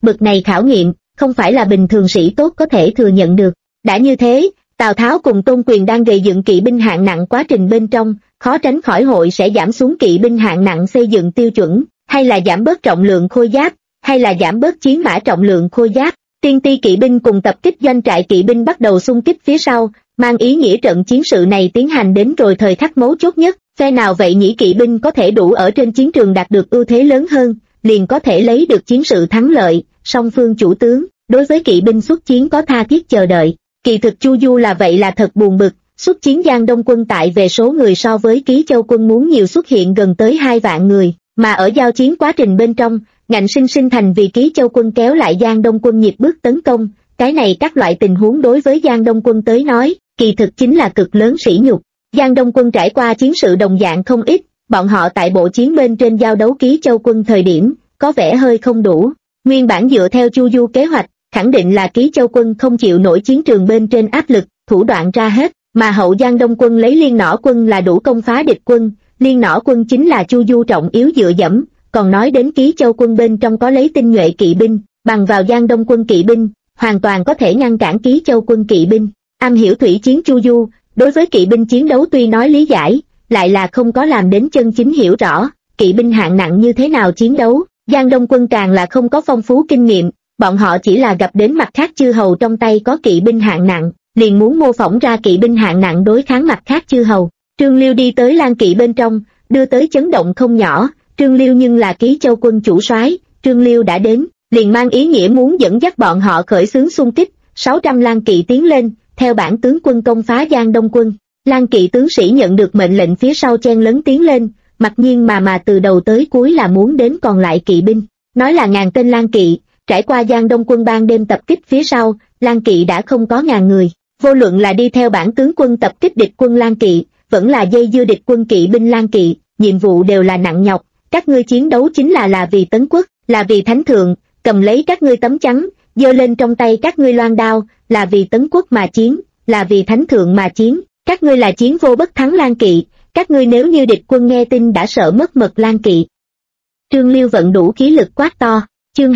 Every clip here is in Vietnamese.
bực này khảo nghiệm, không phải là bình thường sĩ tốt có thể thừa nhận được. Đã như thế, Tào Tháo cùng Tôn Quyền đang gây dựng kỵ binh hạng nặng quá trình bên trong, khó tránh khỏi hội sẽ giảm xuống kỵ binh hạng nặng xây dựng tiêu chuẩn, hay là giảm bớt trọng lượng khôi giáp, hay là giảm bớt chiến mã trọng lượng khôi giáp. Tiên ti kỵ binh cùng tập kích doanh trại kỵ binh bắt đầu xung kích phía sau, mang ý nghĩa trận chiến sự này tiến hành đến rồi thời khắc mấu chốt nhất, phe nào vậy nhĩ kỵ binh có thể đủ ở trên chiến trường đạt được ưu thế lớn hơn, liền có thể lấy được chiến sự thắng lợi. Song phương chủ tướng, đối với kỵ binh xuất chiến có tha thiết chờ đợi. Kỳ thực Chu Du là vậy là thật buồn bực, xuất chiến Giang Đông quân tại về số người so với Ký Châu quân muốn nhiều xuất hiện gần tới 2 vạn người, mà ở giao chiến quá trình bên trong, ngạnh sinh sinh thành vì Ký Châu quân kéo lại Giang Đông quân nhịp bước tấn công. Cái này các loại tình huống đối với Giang Đông quân tới nói, kỳ thực chính là cực lớn sỉ nhục. Giang Đông quân trải qua chiến sự đồng dạng không ít, bọn họ tại bộ chiến bên trên giao đấu Ký Châu quân thời điểm, có vẻ hơi không đủ. Nguyên bản dựa theo Chu Du kế hoạch, khẳng định là Ký Châu quân không chịu nổi chiến trường bên trên áp lực, thủ đoạn ra hết, mà hậu Giang Đông quân lấy Liên Nỏ quân là đủ công phá địch quân. Liên Nỏ quân chính là Chu Du trọng yếu dựa dẫm, còn nói đến Ký Châu quân bên trong có lấy tinh nhuệ kỵ binh, bằng vào Giang Đông quân kỵ binh, hoàn toàn có thể ngăn cản Ký Châu quân kỵ binh. Am hiểu thủy chiến Chu Du, đối với kỵ binh chiến đấu tuy nói lý giải, lại là không có làm đến chân chính hiểu rõ, kỵ binh hạng nặng như thế nào chiến đấu. Giang Đông quân càng là không có phong phú kinh nghiệm, bọn họ chỉ là gặp đến mặt khác chư hầu trong tay có kỵ binh hạng nặng, liền muốn mô phỏng ra kỵ binh hạng nặng đối kháng mặt khác chư hầu. Trương Liêu đi tới Lan kỵ bên trong, đưa tới chấn động không nhỏ. Trương Liêu nhưng là Ký Châu quân chủ soái, Trương Liêu đã đến, liền mang ý nghĩa muốn dẫn dắt bọn họ khởi xướng xung kích. 600 Lan kỵ tiến lên, theo bản tướng quân công phá Giang Đông quân. Lan kỵ tướng sĩ nhận được mệnh lệnh phía sau chen lấn tiến lên, mặc nhiên mà từ đầu tới cuối là muốn đến còn lại kỵ binh. Nói là 1000 tên Lan kỵ, trải qua Giang Đông quân ban đêm tập kích phía sau, Lan kỵ đã không có 1000 người. Vô luận là đi theo bản tướng quân tập kích địch quân Lan kỵ, vẫn là dây dưa địch quân kỵ binh Lan kỵ, nhiệm vụ đều là nặng nhọc. Các ngươi chiến đấu chính là vì tấn quốc, là vì thánh thượng, cầm lấy các ngươi tấm chắn, giơ lên trong tay các ngươi loan đao, là vì tấn quốc mà chiến, là vì thánh thượng mà chiến. Các ngươi là chiến vô bất thắng Lan kỵ, các ngươi nếu như địch quân nghe tin đã sợ mất mật Lan kỵ. Trương Liêu vận đủ khí lực quát to. Chương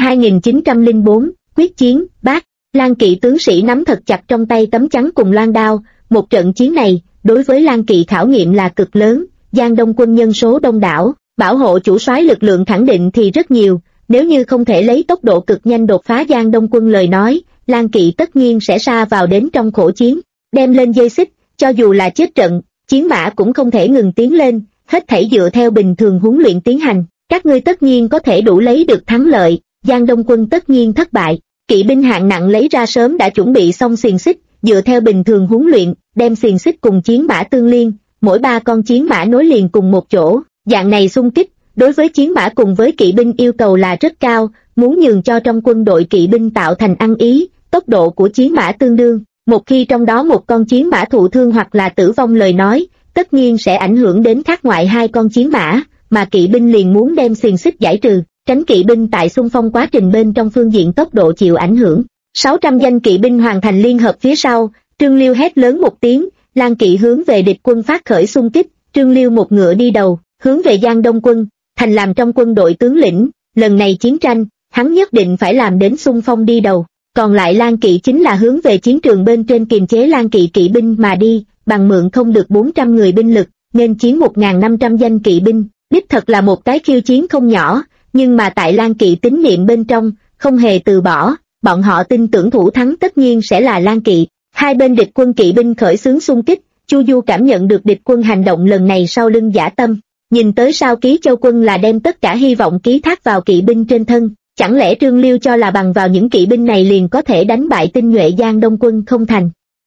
2904, quyết chiến. Bác. Lan kỵ tướng sĩ nắm thật chặt trong tay tấm chắn cùng loan đao. Một trận chiến này, đối với Lan kỵ khảo nghiệm là cực lớn. Giang Đông quân nhân số đông đảo, bảo hộ chủ soái lực lượng khẳng định thì rất nhiều. Nếu như không thể lấy tốc độ cực nhanh đột phá Giang Đông quân lời nói, Lan kỵ tất nhiên sẽ sa vào đến trong khổ chiến. Đem lên dây xích, cho dù là chết trận, chiến mã cũng không thể ngừng tiến lên, hết thảy dựa theo bình thường huấn luyện tiến hành. Các ngươi tất nhiên có thể đủ lấy được thắng lợi, Giang Đông quân tất nhiên thất bại. Kỵ binh hạng nặng lấy ra sớm đã chuẩn bị xong xiềng xích, dựa theo bình thường huấn luyện, đem xiềng xích cùng chiến mã tương liên, mỗi 3 con chiến mã nối liền cùng một chỗ. Dạng này xung kích, đối với chiến mã cùng với kỵ binh yêu cầu là rất cao, muốn nhường cho trong quân đội kỵ binh tạo thành ăn ý, tốc độ của chiến mã tương đương. Một khi trong đó một con chiến mã thụ thương hoặc là tử vong lời nói, tất nhiên sẽ ảnh hưởng đến khác ngoại 2 con chiến mã, mà kỵ binh liền muốn đem xiềng xích giải trừ, tránh kỵ binh tại xung phong quá trình bên trong phương diện tốc độ chịu ảnh hưởng. 600 danh kỵ binh hoàn thành liên hợp phía sau, Trương Liêu hét lớn một tiếng, Lan kỵ hướng về địch quân phát khởi xung kích. Trương Liêu một ngựa đi đầu, hướng về Giang Đông quân, thành làm trong quân đội tướng lĩnh. Lần này chiến tranh, hắn nhất định phải làm đến xung phong đi đầu. Còn lại Lan kỵ chính là hướng về chiến trường bên trên kiềm chế Lan kỵ kỵ binh mà đi, bằng mượn không được 400 người binh lực, nên chiến 1500 danh kỵ binh. Đích thật là một cái khiêu chiến không nhỏ, nhưng mà tại Lan kỵ tín niệm bên trong, không hề từ bỏ, bọn họ tin tưởng thủ thắng tất nhiên sẽ là Lan kỵ. Hai bên địch quân kỵ binh khởi xướng xung kích, Chu Du cảm nhận được địch quân hành động lần này sau lưng dã tâm, nhìn tới sao Ký Châu quân là đem tất cả hy vọng ký thác vào kỵ binh trên thân. Chẳng lẽ Trương Liêu cho là bằng vào những kỵ binh này liền có thể đánh bại tinh nhuệ Giang Đông quân không thành?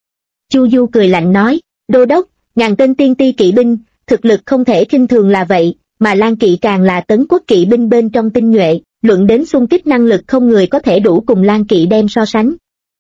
Chu Du cười lạnh nói, đô đốc, 1000 tên tiên ti kỵ binh, thực lực không thể khinh thường là vậy, mà Lan kỵ càng là tấn quốc kỵ binh bên trong tinh nhuệ, luận đến xung kích năng lực không người có thể đủ cùng Lan kỵ đem so sánh.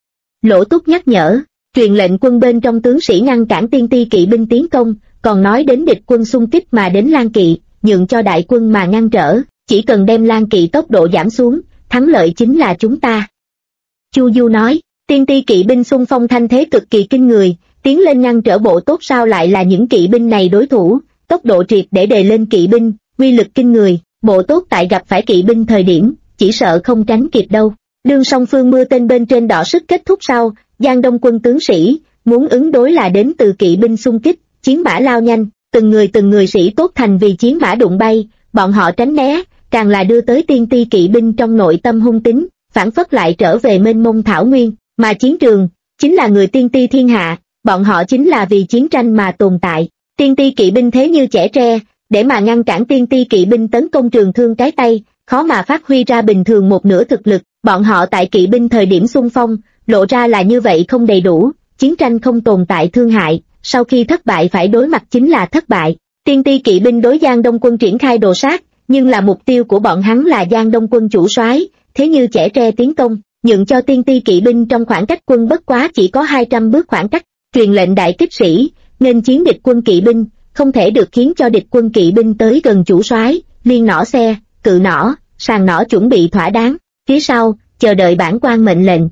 Lỗ Túc nhắc nhở, truyền lệnh quân bên trong tướng sĩ ngăn cản tiên ti kỵ binh tiến công, còn nói đến địch quân xung kích mà đến Lan kỵ, nhượng cho đại quân mà ngăn trở. Chỉ cần đem Lan kỵ tốc độ giảm xuống, thắng lợi chính là chúng ta. Chu Du nói, tiên ti kỵ binh xung phong thanh thế cực kỳ kinh người, tiến lên ngăn trở bộ tốt sao lại là những kỵ binh này đối thủ, tốc độ triệt để đề lên kỵ binh, uy lực kinh người, bộ tốt tại gặp phải kỵ binh thời điểm, chỉ sợ không tránh kịp đâu. Đương song phương mưa tên bên trên đọ sức kết thúc sau, Giang Đông quân tướng sĩ muốn ứng đối là đến từ kỵ binh xung kích, chiến mã lao nhanh, từng người sĩ tốt thành vì chiến mã đụng bay, bọn họ tránh né, càng là đưa tới tiên ti kỵ binh trong nội tâm hung tính, phản phất lại trở về mênh mông thảo nguyên, mà chiến trường chính là người tiên ti thiên hạ, bọn họ chính là vì chiến tranh mà tồn tại. Tiên ti kỵ binh thế như chẻ tre, để mà ngăn cản tiên ti kỵ binh tấn công trường thương cái tay, khó mà phát huy ra bình thường một nửa thực lực, bọn họ tại kỵ binh thời điểm xung phong, lộ ra là như vậy không đầy đủ, chiến tranh không tồn tại thương hại, sau khi thất bại phải đối mặt chính là thất bại. Tiên ti kỵ binh đối Giang Đông quân triển khai đồ sát, nhưng là mục tiêu của bọn hắn là Giang Đông quân chủ soái, thế như chẻ tre tiến công, nhượng cho tiên ti kỵ binh trong khoảng cách quân bất quá chỉ có 200 bước khoảng cách, truyền lệnh đại kích sĩ, nên chiến địch quân kỵ binh, không thể được khiến cho địch quân kỵ binh tới gần chủ soái, liên nỏ xe, cự nỏ, sàng nỏ chuẩn bị thỏa đáng, phía sau, chờ đợi bản quan mệnh lệnh.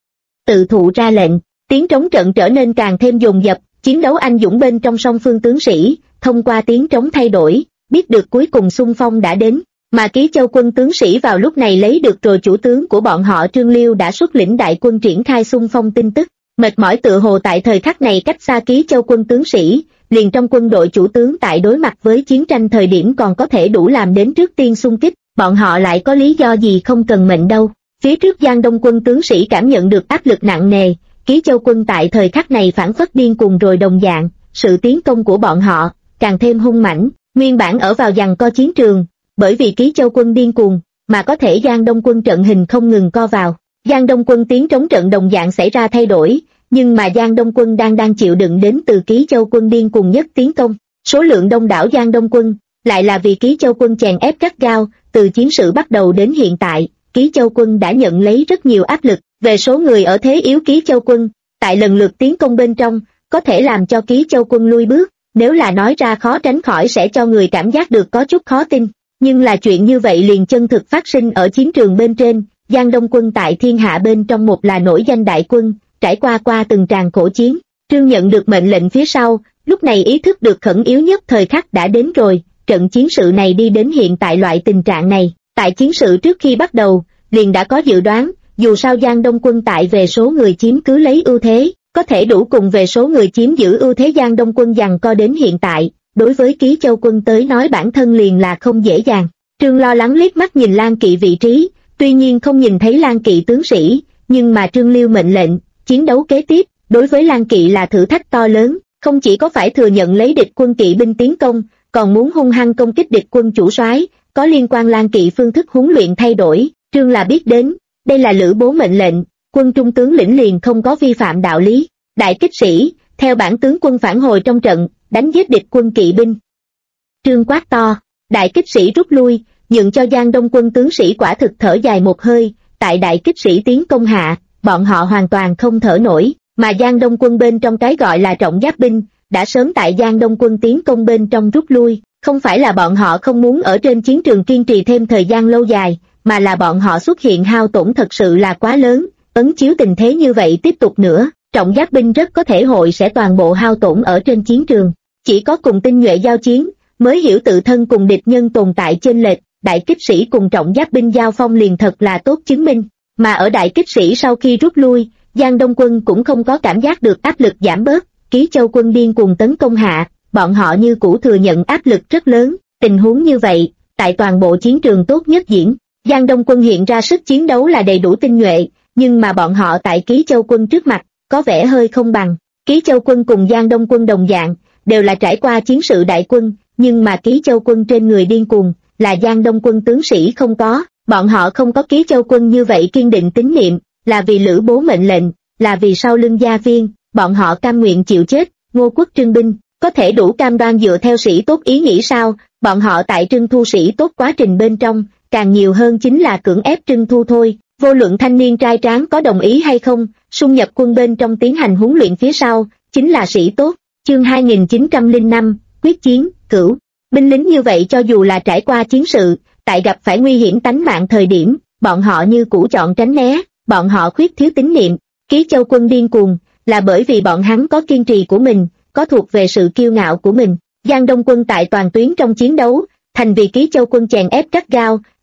Tự thụ ra lệnh, tiếng trống trận trở nên càng thêm dồn dập, chiến đấu anh dũng bên trong song phương tướng sĩ, thông qua tiếng trống thay đổi, biết được cuối cùng xung phong đã đến, mà Ký Châu quân tướng sĩ vào lúc này lấy được rồi chủ tướng của bọn họ Trương Liêu đã xuất lĩnh đại quân triển khai xung phong tin tức, mệt mỏi tựa hồ tại thời khắc này cách xa Ký Châu quân tướng sĩ, liền trong quân đội chủ tướng tại đối mặt với chiến tranh thời điểm còn có thể đủ làm đến trước tiên xung kích, bọn họ lại có lý do gì không cần mệnh đâu. Phía trước Giang Đông quân tướng sĩ cảm nhận được áp lực nặng nề, Ký Châu quân tại thời khắc này phản phất điên cuồng rồi đồng dạng, sự tiến công của bọn họ càng thêm hung mãnh, nguyên bản ở vào giằng co chiến trường, bởi vì Ký Châu quân điên cuồng, mà có thể Giang Đông quân trận hình không ngừng co vào. Giang Đông quân tiến trống trận đồng dạng xảy ra thay đổi, nhưng mà Giang Đông quân đang chịu đựng đến từ Ký Châu quân điên cuồng nhất tiến công. Số lượng đông đảo Giang Đông quân, lại là vì Ký Châu quân chèn ép gắt gao, từ chiến sự bắt đầu đến hiện tại, Ký Châu quân đã nhận lấy rất nhiều áp lực, về số người ở thế yếu Ký Châu quân, tại lần lượt tiến công bên trong, có thể làm cho Ký Châu quân lui bước, nếu là nói ra khó tránh khỏi sẽ cho người cảm giác được có chút khó tin, nhưng là chuyện như vậy liền chân thực phát sinh ở chiến trường bên trên, Giang Đông quân tại thiên hạ bên trong một là nổi danh đại quân, trải qua từng tràng khổ chiến, Trương nhận được mệnh lệnh phía sau, lúc này ý thức được khẩn yếu nhất thời khắc đã đến rồi, trận chiến sự này đi đến hiện tại loại tình trạng này, tại chiến sự trước khi bắt đầu, liền đã có dự đoán, dù sao Giang Đông quân tại về số người chiếm cứ lấy ưu thế, có thể đủ cùng về số người chiếm giữ ưu thế Giang Đông quân giằng co đến hiện tại, đối với Ký Châu quân tới nói bản thân liền là không dễ dàng. Trương lo lắng liếc mắt nhìn Lan Kỵ vị trí, tuy nhiên không nhìn thấy Lan Kỵ tướng sĩ, nhưng mà Trương Liêu mệnh lệnh, chiến đấu kế tiếp, đối với Lan Kỵ là thử thách to lớn, không chỉ có phải thừa nhận lấy địch quân kỵ binh tiến công, còn muốn hung hăng công kích địch quân chủ soái, có liên quan Lan Kỵ phương thức huấn luyện thay đổi, Trương là biết đến, đây là Lữ Bố mệnh lệnh, quân trung tướng lĩnh liền không có vi phạm đạo lý. Đại kích sĩ, theo bản tướng quân phản hồi trong trận, đánh giết địch quân kỵ binh. Trương quát to, đại kích sĩ rút lui, nhượng cho Giang Đông quân tướng sĩ quả thực thở dài một hơi, tại đại kích sĩ tiến công hạ, bọn họ hoàn toàn không thở nổi, mà Giang Đông quân bên trong cái gọi là trọng giáp binh, đã sớm tại Giang Đông quân tiến công bên trong rút lui, không phải là bọn họ không muốn ở trên chiến trường kiên trì thêm thời gian lâu dài, mà là bọn họ xuất hiện hao tổn thật sự là quá lớn, ấn chiếu tình thế như vậy tiếp tục nữa, trọng giáp binh rất có thể hội sẽ toàn bộ hao tổn ở trên chiến trường, chỉ có cùng tinh nhuệ giao chiến, mới hiểu tự thân cùng địch nhân tồn tại chênh lệch, đại kích sĩ cùng trọng giáp binh giao phong liền thật là tốt chứng minh, mà ở đại kích sĩ sau khi rút lui, Giang Đông quân cũng không có cảm giác được áp lực giảm bớt, Ký Châu quân điên cuồng tấn công hạ, bọn họ như cũ thừa nhận áp lực rất lớn, tình huống như vậy, tại toàn bộ chiến trường tốt nhất diễn, Giang Đông quân hiện ra sức chiến đấu là đầy đủ tinh nhuệ, nhưng mà bọn họ tại Ký Châu quân trước mặt, có vẻ hơi không bằng, Ký Châu quân cùng Giang Đông quân đồng dạng, đều là trải qua chiến sự đại quân, nhưng mà Ký Châu quân trên người điên cuồng, là Giang Đông quân tướng sĩ không có, bọn họ không có Ký Châu quân như vậy kiên định tín niệm, là vì Lữ Bố mệnh lệnh, là vì sau lưng gia viên, bọn họ cam nguyện chịu chết, Ngô quốc trưng binh, có thể đủ cam đoan dựa theo sĩ tốt ý nghĩ sao, bọn họ tại trưng thu sĩ tốt quá trình bên trong, càng nhiều hơn chính là cưỡng ép trưng thu thôi, vô luận thanh niên trai tráng có đồng ý hay không, xung nhập quân bên trong tiến hành huấn luyện phía sau, chính là sĩ tốt, chương 2905, quyết chiến, cửu, binh lính như vậy cho dù là trải qua chiến sự, tại gặp phải nguy hiểm tánh mạng thời điểm, bọn họ như cũ chọn tránh né, bọn họ khuyết thiếu tín niệm, Ký Châu quân điên cuồng, là bởi vì bọn hắn có kiên trì của mình, có thuộc về sự kiêu ngạo của mình, Giang Đông quân tại toàn tuyến trong chiến đấu, thành vì Ký Châu quân chèn ép gắt gao,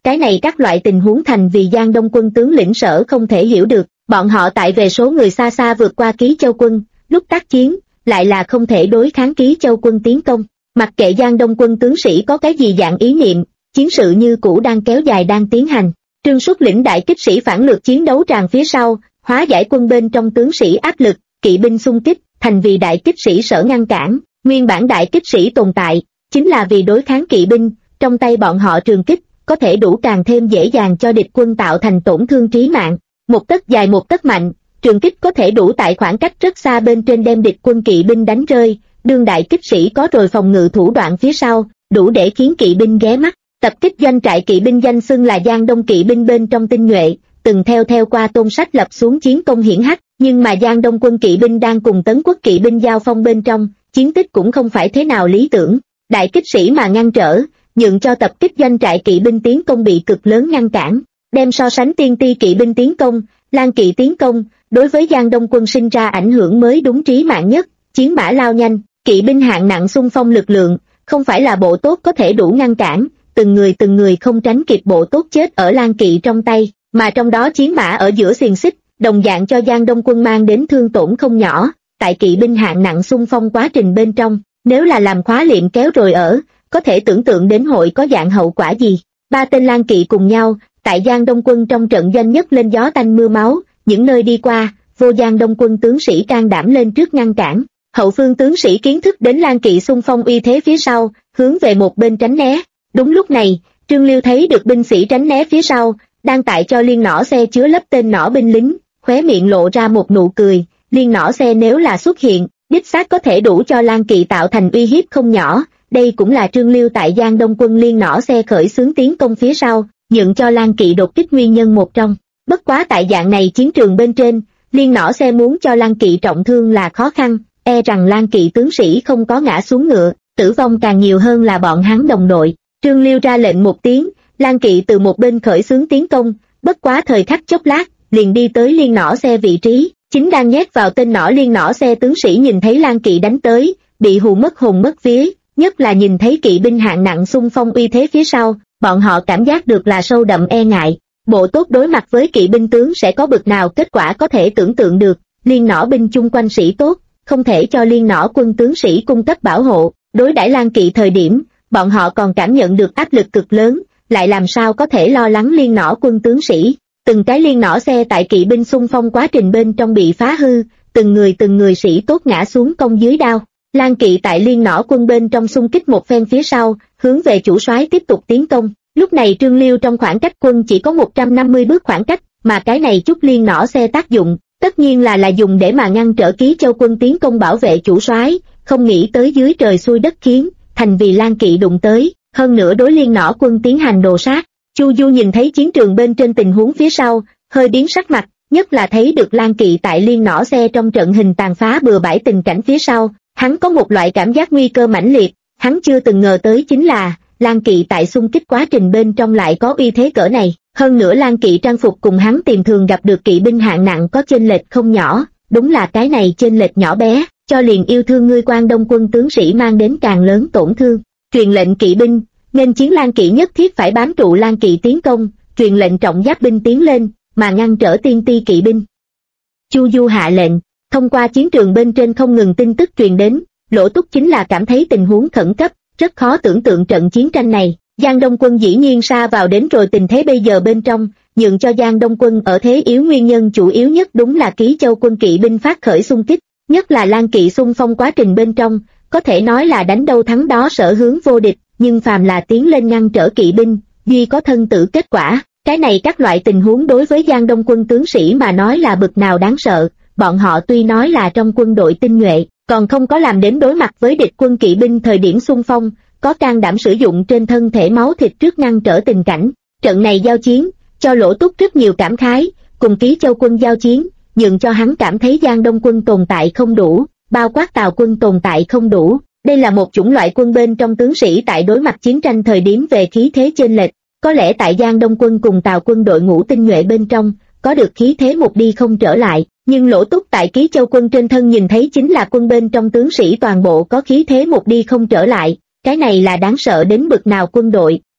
Cái này các loại tình huống thành vì Giang Đông quân tướng lĩnh Sở không thể hiểu được, bọn họ tại về số người xa xa vượt qua Ký Châu quân, lúc tác chiến, lại là không thể đối kháng Ký Châu quân tiến công. Mặc kệ Giang Đông quân tướng sĩ có cái gì dạng ý niệm, chiến sự như cũ đang kéo dài đang tiến hành. Trương xuất lĩnh đại kích sĩ phản lược chiến đấu tràn phía sau, hóa giải quân bên trong tướng sĩ áp lực, kỵ binh xung kích, thành vì đại kích sĩ Sở ngăn cản. Nguyên bản đại kích sĩ tồn tại, chính là vì đối kháng kỵ binh, trong tay bọn họ trường kích, có thể đủ càng thêm dễ dàng cho địch quân tạo thành tổn thương trí mạng. Một tấc dài một tấc mạnh, trường kích có thể đủ tại khoảng cách rất xa bên trên đem địch quân kỵ binh đánh rơi, đương đại kích sĩ có rồi phòng ngự thủ đoạn phía sau, đủ để khiến kỵ binh ghé mắt. Tập kích doanh trại kỵ binh danh xưng là Giang Đông kỵ binh bên trong tinh nhuệ, từng theo qua Tôn Sách lập xuống chiến công hiển hách, nhưng mà Giang Đông quân kỵ binh đang cùng Tấn quốc kỵ binh giao phong bên trong, chiến tích cũng không phải thế nào lý tưởng. Đại kích sĩ mà ngăn trở, nhượng cho tập kích doanh trại kỵ binh tiến công bị cực lớn ngăn cản. Đem so sánh tiên ti kỵ binh tiến công, Lan kỵ tiến công, đối với Giang Đông quân sinh ra ảnh hưởng mới đúng trí mạng nhất. Chiến mã lao nhanh, kỵ binh hạng nặng xung phong lực lượng, không phải là bộ tốt có thể đủ ngăn cản, từng người không tránh kịp bộ tốt chết ở Lan kỵ trong tay, mà trong đó chiến mã ở giữa xiềng xích, đồng dạng cho Giang Đông quân mang đến thương tổn không nhỏ. Tại kỵ binh hạng nặng xung phong quá trình bên trong, nếu là làm khóa liệm kéo rồi ở, có thể tưởng tượng đến hội có dạng hậu quả gì. Ba tên Lan kỵ cùng nhau, tại Giang Đông quân trong trận doanh nhất lên gió tanh mưa máu, những nơi đi qua, vô Giang Đông quân tướng sĩ can đảm lên trước ngăn cản. Hậu phương tướng sĩ kiến thức đến Lan kỵ xung phong uy thế phía sau, hướng về một bên tránh né. Đúng lúc này, Trương Liêu thấy được binh sĩ tránh né phía sau, đang tại cho liên nỏ xe chứa lấp tên nỏ binh lính, khóe miệng lộ ra một nụ cười. Liên nỏ xe nếu là xuất hiện, đích xác có thể đủ cho Lan kỵ tạo thành uy hiếp không nhỏ. Đây cũng là Trương Liêu tại Giang Đông quân liên nỏ xe khởi xướng tiến công phía sau, nhượng cho Lan kỵ đột kích nguyên nhân một trong. Bất quá tại dạng này chiến trường bên trên, liên nỏ xe muốn cho Lan kỵ trọng thương là khó khăn, e rằng Lan kỵ tướng sĩ không có ngã xuống ngựa, tử vong càng nhiều hơn là bọn hắn đồng đội. Trương Liêu ra lệnh một tiếng, Lan kỵ từ một bên khởi xướng tiến công, bất quá thời khắc chốc lát, liền đi tới liên nỏ xe vị trí. Chính đang nhét vào tên nỏ liên nỏ xe tướng sĩ nhìn thấy Lan kỵ đánh tới, bị hù mất hồn mất vía, nhất là nhìn thấy kỵ binh hạng nặng xung phong uy thế phía sau, bọn họ cảm giác được là sâu đậm e ngại. Bộ tốt đối mặt với kỵ binh tướng sẽ có bực nào kết quả có thể tưởng tượng được. Liên nỏ binh chung quanh sĩ tốt, không thể cho liên nỏ quân tướng sĩ cung cấp bảo hộ. Đối đãi Lan kỵ thời điểm, bọn họ còn cảm nhận được áp lực cực lớn, lại làm sao có thể lo lắng liên nỏ quân tướng sĩ. Từng cái liên nỏ xe tại kỵ binh xung phong quá trình bên trong bị phá hư, từng người sĩ tốt ngã xuống cong dưới đao. Lan kỵ tại liên nỏ quân bên trong xung kích một phen phía sau, hướng về chủ soái tiếp tục tiến công. Lúc này Trương Liêu trong khoảng cách quân chỉ có 150 bước khoảng cách, mà cái này chút liên nỏ xe tác dụng, tất nhiên là dùng để mà ngăn trở Ký Châu quân tiến công bảo vệ chủ soái, không nghĩ tới dưới trời xuôi đất khiến, thành vì Lan kỵ đụng tới, hơn nữa đối liên nỏ quân tiến hành đồ sát. Chu Du nhìn thấy chiến trường bên trên tình huống phía sau, hơi biến sắc mặt, nhất là thấy được Lan kỵ tại liên nỏ xe trong trận hình tàn phá bừa bãi tình cảnh phía sau, hắn có một loại cảm giác nguy cơ mãnh liệt. Hắn chưa từng ngờ tới chính là Lan kỵ tại xung kích quá trình bên trong lại có uy thế cỡ này, hơn nữa Lan kỵ trang phục cùng hắn tìm thường gặp được kỵ binh hạng nặng có chênh lệch không nhỏ, đúng là cái này chênh lệch nhỏ bé, cho liền yêu thương ngươi Quan Đông quân tướng sĩ mang đến càng lớn tổn thương. Truyền lệnh kỵ binh, nên chiến Lan kỵ nhất thiết phải bám trụ Lan kỵ tiến công, truyền lệnh trọng giáp binh tiến lên, mà ngăn trở tiên ti kỵ binh. Chu Du hạ lệnh, thông qua chiến trường bên trên không ngừng tin tức truyền đến, Lỗ Túc chính là cảm thấy tình huống khẩn cấp, rất khó tưởng tượng trận chiến tranh này. Giang Đông quân dĩ nhiên sa vào đến rồi tình thế bây giờ bên trong, nhượng cho Giang Đông quân ở thế yếu nguyên nhân chủ yếu nhất đúng là Ký Châu quân kỵ binh phát khởi xung kích, nhất là Lan kỵ xung phong quá trình bên trong, có thể nói là đánh đâu thắng đó sở hướng vô địch, nhưng phàm là tiến lên ngăn trở kỵ binh, duy có thân tử kết quả. Cái này các loại tình huống đối với Giang Đông quân tướng sĩ mà nói là bực nào đáng sợ, bọn họ tuy nói là trong quân đội tinh nhuệ, còn không có làm đến đối mặt với địch quân kỵ binh thời điểm xung phong, có can đảm sử dụng trên thân thể máu thịt trước ngăn trở tình cảnh. Trận này giao chiến, cho Lỗ Túc rất nhiều cảm khái, cùng Ký Châu quân giao chiến, nhượng cho hắn cảm thấy Giang Đông quân tồn tại không đủ, bao quát Tào quân tồn tại không đủ. Đây là một chủng loại quân bên trong tướng sĩ tại đối mặt chiến tranh thời điểm về khí thế chênh lệch, có lẽ tại Giang Đông quân cùng Tào quân đội ngũ tinh nhuệ bên trong, có được khí thế một đi không trở lại, nhưng Lỗ Túc tại Ký Châu quân trên thân nhìn thấy chính là quân bên trong tướng sĩ toàn bộ có khí thế một đi không trở lại, cái này là đáng sợ đến bực nào quân đội,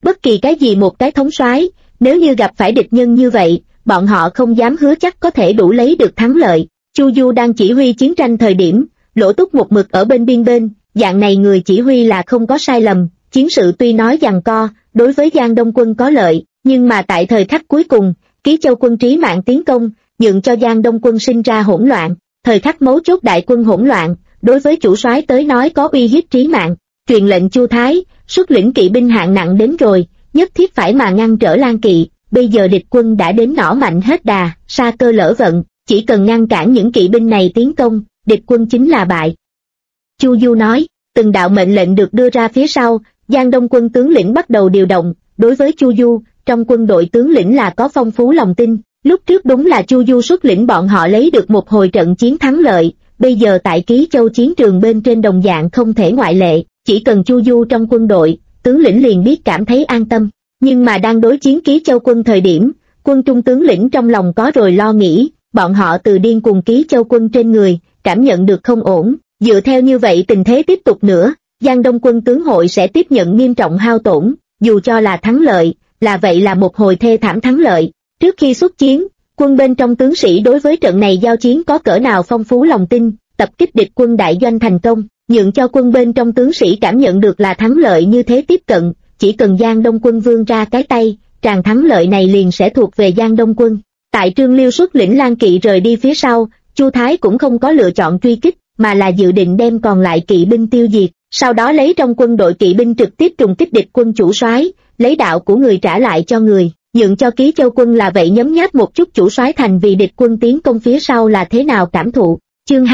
Bất kỳ cái gì một cái thống soái, nếu như gặp phải địch nhân như vậy, bọn họ không dám hứa chắc có thể đủ lấy được thắng lợi. Chu Du đang chỉ huy chiến tranh thời điểm, Lỗ Túc một mực ở bên biên bên, dạng này người chỉ huy là không có sai lầm, chiến sự tuy nói giằng co, đối với Giang Đông quân có lợi, nhưng mà tại thời khắc cuối cùng, Ký Châu quân trí mạng tiến công, nhượng cho Giang Đông quân sinh ra hỗn loạn, thời khắc mấu chốt đại quân hỗn loạn, đối với chủ soái tới nói có uy hiếp trí mạng. Truyền lệnh Chu Thái, xuất lĩnh kỵ binh hạng nặng đến rồi, nhất thiết phải mà ngăn trở Lan Kỵ, bây giờ địch quân đã đến nỏ mạnh hết đà, sa cơ lỡ vận, chỉ cần ngăn cản những kỵ binh này tiến công, địch quân chính là bại. Chu Du nói, từng đạo mệnh lệnh được đưa ra phía sau, Giang Đông quân tướng lĩnh bắt đầu điều động, đối với Chu Du, trong quân đội tướng lĩnh là có phong phú lòng tin, lúc trước đúng là Chu Du xuất lĩnh bọn họ lấy được một hồi trận chiến thắng lợi, bây giờ tại Ký Châu chiến trường bên trên đồng dạng không thể ngoại lệ, chỉ cần Chu Du trong quân đội, tướng lĩnh liền biết cảm thấy an tâm, nhưng mà đang đối chiến Ký Châu quân thời điểm, quân trung tướng lĩnh trong lòng có rồi lo nghĩ, bọn họ từ điên cùng Ký Châu quân trên người, cảm nhận được không ổn, dựa theo như vậy tình thế tiếp tục nữa, Giang Đông quân tướng hội sẽ tiếp nhận nghiêm trọng hao tổn, dù cho là thắng lợi, là vậy là một hồi thê thảm thắng lợi. Trước khi xuất chiến, quân bên trong tướng sĩ đối với trận này giao chiến có cỡ nào phong phú lòng tin, tập kích địch quân đại doanh thành công, nhượng cho quân bên trong tướng sĩ cảm nhận được là thắng lợi như thế tiếp cận, chỉ cần Giang Đông quân vươn ra cái tay, tràng thắng lợi này liền sẽ thuộc về Giang Đông quân. Tại Trương Liêu xuất lĩnh Lan Kỵ rời đi phía sau, Chu Thái cũng không có lựa chọn truy kích, mà là dự định đem còn lại kỵ binh tiêu diệt, sau đó lấy trong quân đội kỵ binh trực tiếp trùng kích địch quân chủ soái, lấy đạo của người trả lại cho người, nhượng cho Ký Châu quân là vậy nhấm nháp một chút chủ soái thành vì địch quân tiến công phía sau là thế nào cảm thụ. Chương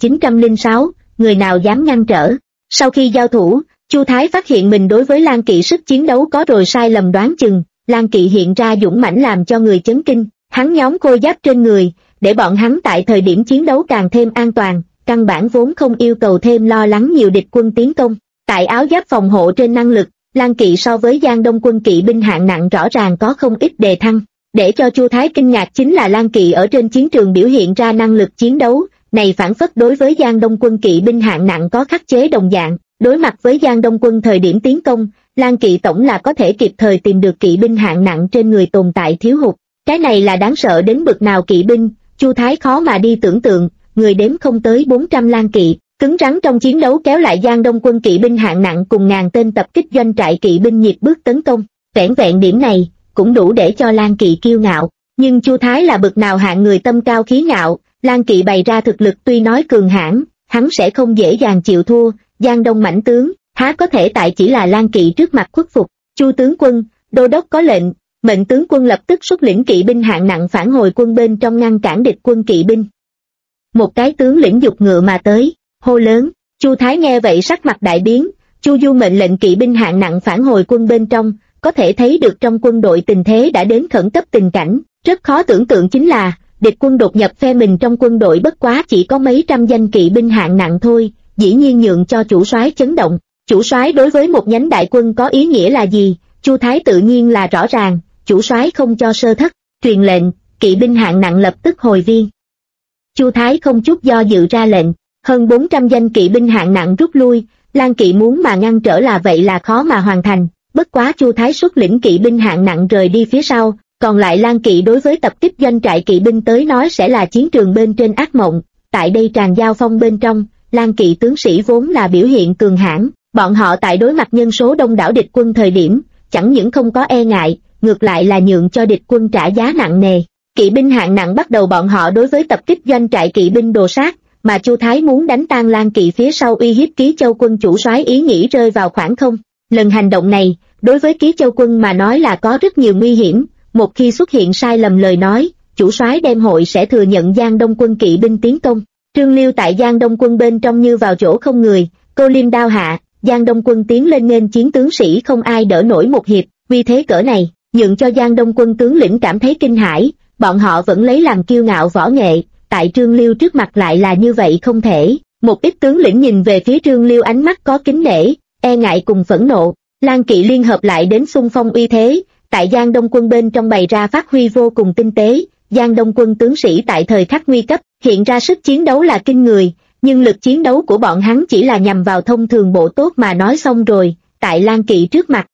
2906, người nào dám ngăn trở. Sau khi giao thủ, Chu Thái phát hiện mình đối với Lan Kỵ sức chiến đấu có rồi sai lầm đoán chừng, Lan Kỵ hiện ra dũng mãnh làm cho người chấn kinh, hắn nhóm khôi giáp trên người, để bọn hắn tại thời điểm chiến đấu càng thêm an toàn, căn bản vốn không yêu cầu thêm lo lắng nhiều địch quân tiến công. Tại áo giáp phòng hộ trên năng lực, Lan Kỵ so với Giang Đông quân kỵ binh hạng nặng rõ ràng có không ít đề thăng. Để cho Chu Thái kinh ngạc chính là Lan Kỵ ở trên chiến trường biểu hiện ra năng lực chiến đấu, này phản phất đối với Giang Đông quân kỵ binh hạng nặng có khắc chế đồng dạng. Đối mặt với Giang Đông quân thời điểm tiến công, Lan Kỵ tổng là có thể kịp thời tìm được kỵ binh hạng nặng trên người tồn tại thiếu hụt. Cái này là đáng sợ đến bực nào kỵ binh, Chu Thái khó mà đi tưởng tượng, người đếm không tới 400 Lan Kỵ, cứng rắn trong chiến đấu kéo lại Giang Đông quân kỵ binh hạng nặng cùng ngàn tên tập kích doanh trại kỵ binh nhịp bước tấn công. Vẻn vẹn điểm này, cũng đủ để cho Lan Kỵ kiêu ngạo. Nhưng Chu Thái là bực nào hạng người tâm cao khí ngạo, Lan Kỵ bày ra thực lực tuy nói cường hãn, hắn sẽ không dễ dàng chịu thua, Giang Đông mãnh tướng, há có thể tại chỉ là Lan Kỵ trước mặt khuất phục. Chu tướng quân, đô đốc có lệnh, mệnh tướng quân lập tức xuất lĩnh kỵ binh hạng nặng phản hồi quân bên trong ngăn cản địch quân kỵ binh. Một cái tướng lĩnh dục ngựa mà tới, hô lớn, Chu Thái nghe vậy sắc mặt đại biến, Chu Du mệnh lệnh kỵ binh hạng nặng phản hồi quân bên trong, có thể thấy được trong quân đội tình thế đã đến khẩn cấp tình cảnh, rất khó tưởng tượng chính là, địch quân đột nhập phe mình trong quân đội bất quá chỉ có mấy trăm danh kỵ binh hạng nặng thôi, dĩ nhiên nhượng cho chủ soái chấn động. Chủ soái đối với một nhánh đại quân có ý nghĩa là gì, Chu Thái tự nhiên là rõ ràng, chủ soái không cho sơ thất, truyền lệnh, kỵ binh hạng nặng lập tức hồi viên. Chu Thái không chút do dự ra lệnh, hơn 400 danh kỵ binh hạng nặng rút lui, Lan Kỵ muốn mà ngăn trở là vậy là khó mà hoàn thành, bất quá Chu Thái xuất lĩnh kỵ binh hạng nặng rời đi phía sau, còn lại Lan Kỵ đối với tập kích doanh trại kỵ binh tới nói sẽ là chiến trường bên trên ác mộng. Tại đây tràn giao phong bên trong, Lan Kỵ tướng sĩ vốn là biểu hiện cường hãn, bọn họ tại đối mặt nhân số đông đảo địch quân thời điểm, chẳng những không có e ngại, ngược lại là nhượng cho địch quân trả giá nặng nề. Kỵ binh hạng nặng bắt đầu bọn họ đối với tập kích doanh trại kỵ binh đồ sát, mà Chu Thái muốn đánh tan Lan Kỵ phía sau uy hiếp Ký Châu quân chủ soái ý nghĩ rơi vào khoảng không. Lần hành động này, đối với Ký Châu quân mà nói là có rất nhiều nguy hiểm, một khi xuất hiện sai lầm lời nói, chủ soái đem hội sẽ thừa nhận Giang Đông quân kỵ binh tiến công. Trương Liêu tại Giang Đông quân bên trong như vào chỗ không người, câu liêm đao hạ, Giang Đông quân tiến lên nghênh chiến tướng sĩ không ai đỡ nổi một hiệp, vì thế cỡ này, nhượng cho Giang Đông quân tướng lĩnh cảm thấy kinh hãi, bọn họ vẫn lấy làm kiêu ngạo võ nghệ, tại Trương Liêu trước mặt lại là như vậy không thể. Một ít tướng lĩnh nhìn về phía Trương Liêu ánh mắt có kính nể, e ngại cùng phẫn nộ. Lan Kỵ liên hợp lại đến xung phong uy thế, tại Giang Đông quân bên trong bày ra phát huy vô cùng tinh tế. Giang Đông quân tướng sĩ tại thời khắc nguy cấp, hiện ra sức chiến đấu là kinh người, nhưng lực chiến đấu của bọn hắn chỉ là nhằm vào thông thường bộ tốt mà nói xong rồi, tại Lan Kỵ trước mặt,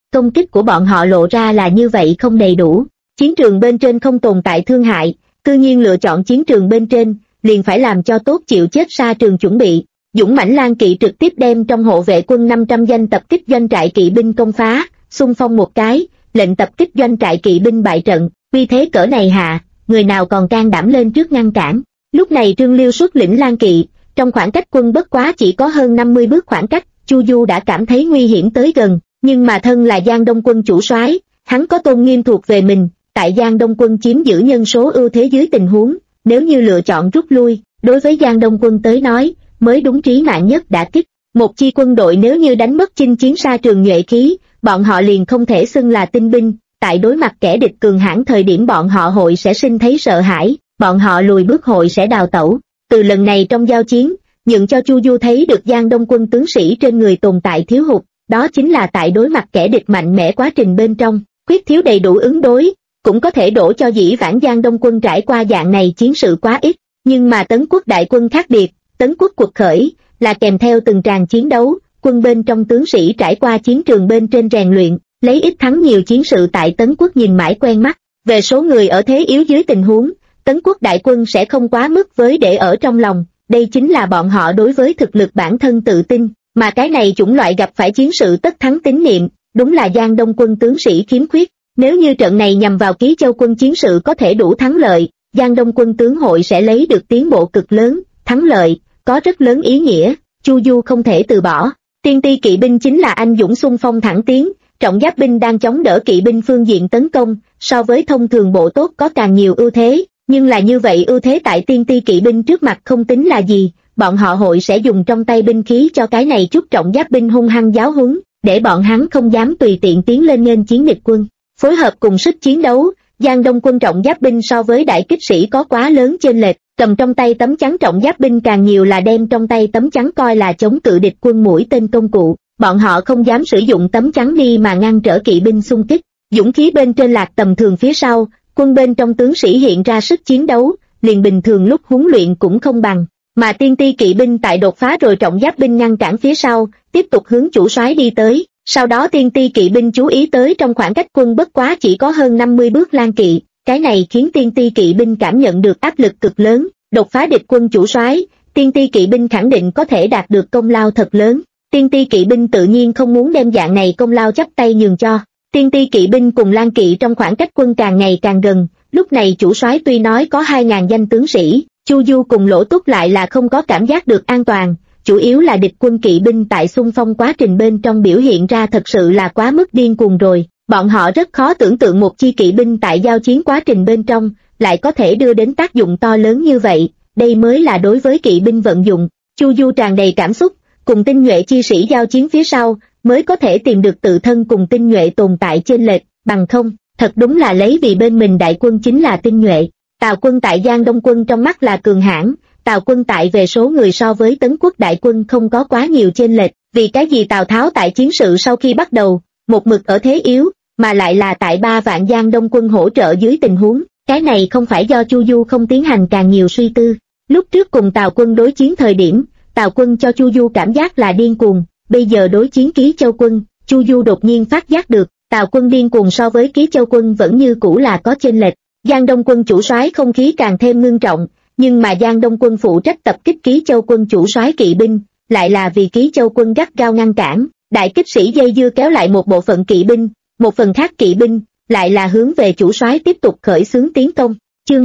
công kích của bọn họ lộ ra là như vậy không đầy đủ. Chiến trường bên trên không tồn tại thương hại, tự nhiên lựa chọn chiến trường bên trên, liền phải làm cho tốt chịu chết xa trường chuẩn bị. Dũng mãnh lang kỵ trực tiếp đem trong hộ vệ quân 500 danh tập kích doanh trại kỵ binh công phá, xung phong một cái, lệnh tập kích doanh trại kỵ binh bại trận. Uy thế cỡ này hạ, người nào còn can đảm lên trước ngăn cản. Lúc này Trương Liêu xuất lĩnh lang kỵ, trong khoảng cách quân bất quá chỉ có hơn 50 bước khoảng cách, Chu Du đã cảm thấy nguy hiểm tới gần, nhưng mà thân là Giang Đông quân chủ soái, hắn có tôn nghiêm thuộc về mình, tại Giang Đông quân chiếm giữ nhân số ưu thế dưới tình huống, nếu như lựa chọn rút lui, đối với Giang Đông quân tới nói, mới đúng trí mạng nhất đả kích. Một chi quân đội nếu như đánh mất chinh chiến xa trường nhuệ khí, bọn họ liền không thể xưng là tinh binh, tại đối mặt kẻ địch cường hãn thời điểm bọn họ hội sẽ sinh thấy sợ hãi, bọn họ lùi bước hội sẽ đào tẩu. Từ lần này trong giao chiến, nhận cho Chu Du thấy được Giang Đông quân tướng sĩ trên người tồn tại thiếu hụt, đó chính là tại đối mặt kẻ địch mạnh mẽ quá trình bên trong, khuyết thiếu đầy đủ ứng đối, cũng có thể đổ cho dĩ vãng Giang Đông quân trải qua dạng này chiến sự quá ít, nhưng mà Tấn quốc đại quân khác biệt, Tấn quốc cuộc khởi, là kèm theo từng tràng chiến đấu, quân bên trong tướng sĩ trải qua chiến trường bên trên rèn luyện, lấy ít thắng nhiều chiến sự tại Tấn quốc nhìn mãi quen mắt. Về số người ở thế yếu dưới tình huống, Tấn quốc đại quân sẽ không quá mức với để ở trong lòng, đây chính là bọn họ đối với thực lực bản thân tự tin, mà cái này chủng loại gặp phải chiến sự tất thắng tín niệm, đúng là Giang Đông quân tướng sĩ khiếm khuyết. Nếu như trận này nhằm vào Ký Châu quân chiến sự có thể đủ thắng lợi, Giang Đông quân tướng hội sẽ lấy được tiến bộ cực lớn, thắng lợi, có rất lớn ý nghĩa, Chu Du không thể từ bỏ. Tiên ti kỵ binh chính là anh dũng xung phong thẳng tiến, trọng giáp binh đang chống đỡ kỵ binh phương diện tấn công, so với thông thường bộ tốt có càng nhiều ưu thế, nhưng là như vậy ưu thế tại tiên ti kỵ binh trước mặt không tính là gì, bọn họ hội sẽ dùng trong tay binh khí cho cái này chút trọng giáp binh hung hăng giáo huấn, để bọn hắn không dám tùy tiện tiến lên nghênh chiến địch quân. Phối hợp cùng sức chiến đấu, Giang Đông quân trọng giáp binh so với đại kích sĩ có quá lớn chênh lệch, cầm trong tay tấm chắn trọng giáp binh càng nhiều là đem trong tay tấm chắn coi là chống cự địch quân mũi tên công cụ, bọn họ không dám sử dụng tấm chắn đi mà ngăn trở kỵ binh xung kích, dũng khí bên trên lạc tầm thường phía sau, quân bên trong tướng sĩ hiện ra sức chiến đấu, liền bình thường lúc huấn luyện cũng không bằng, mà tiên ti kỵ binh tại đột phá rồi trọng giáp binh ngăn cản phía sau, tiếp tục hướng chủ soái đi tới. Sau đó tiên ti kỵ binh chú ý tới trong khoảng cách quân bất quá chỉ có hơn 50 bước lang kỵ, cái này khiến tiên ti kỵ binh cảm nhận được áp lực cực lớn, đột phá địch quân chủ soái, tiên ti kỵ binh khẳng định có thể đạt được công lao thật lớn. Tiên ti kỵ binh tự nhiên không muốn đem dạng này công lao chắp tay nhường cho. Tiên ti kỵ binh cùng lang kỵ trong khoảng cách quân càng ngày càng gần, lúc này chủ soái tuy nói có 2.000 danh tướng sĩ, Chu Du cùng Lỗ Túc lại là không có cảm giác được an toàn. Chủ yếu là địch quân kỵ binh tại xung phong quá trình bên trong biểu hiện ra thật sự là quá mức điên cuồng rồi, bọn họ rất khó tưởng tượng một chi kỵ binh tại giao chiến quá trình bên trong, lại có thể đưa đến tác dụng to lớn như vậy, đây mới là đối với kỵ binh vận dụng. Chu Du tràn đầy cảm xúc, cùng tinh nhuệ chi sĩ giao chiến phía sau, mới có thể tìm được tự thân cùng tinh nhuệ tồn tại chênh lệch, bằng không, thật đúng là lấy vì bên mình đại quân chính là tinh nhuệ. Tào quân tại Giang Đông quân trong mắt là cường hãn, Tào quân tại về số người so với Tấn quốc đại quân không có quá nhiều chênh lệch, vì cái gì Tào Tháo tại chiến sự sau khi bắt đầu, một mực ở thế yếu, mà lại là tại 3 vạn Giang Đông quân hỗ trợ dưới tình huống, cái này không phải do Chu Du không tiến hành càng nhiều suy tư. Lúc trước cùng Tào quân đối chiến thời điểm, Tào quân cho Chu Du cảm giác là điên cuồng, bây giờ đối chiến Ký Châu quân, Chu Du đột nhiên phát giác được, Tào quân điên cuồng so với Ký Châu quân vẫn như cũ là có chênh lệch. Giang Đông quân chủ soái không khí càng thêm ngưng trọng, nhưng mà Giang Đông quân phụ trách tập kích Ký Châu quân chủ soái kỵ binh, lại là vì Ký Châu quân gắt gao ngăn cản, đại kích sĩ dây dưa kéo lại một bộ phận kỵ binh, một phần khác kỵ binh, lại là hướng về chủ soái tiếp tục khởi xướng tiến công. Chương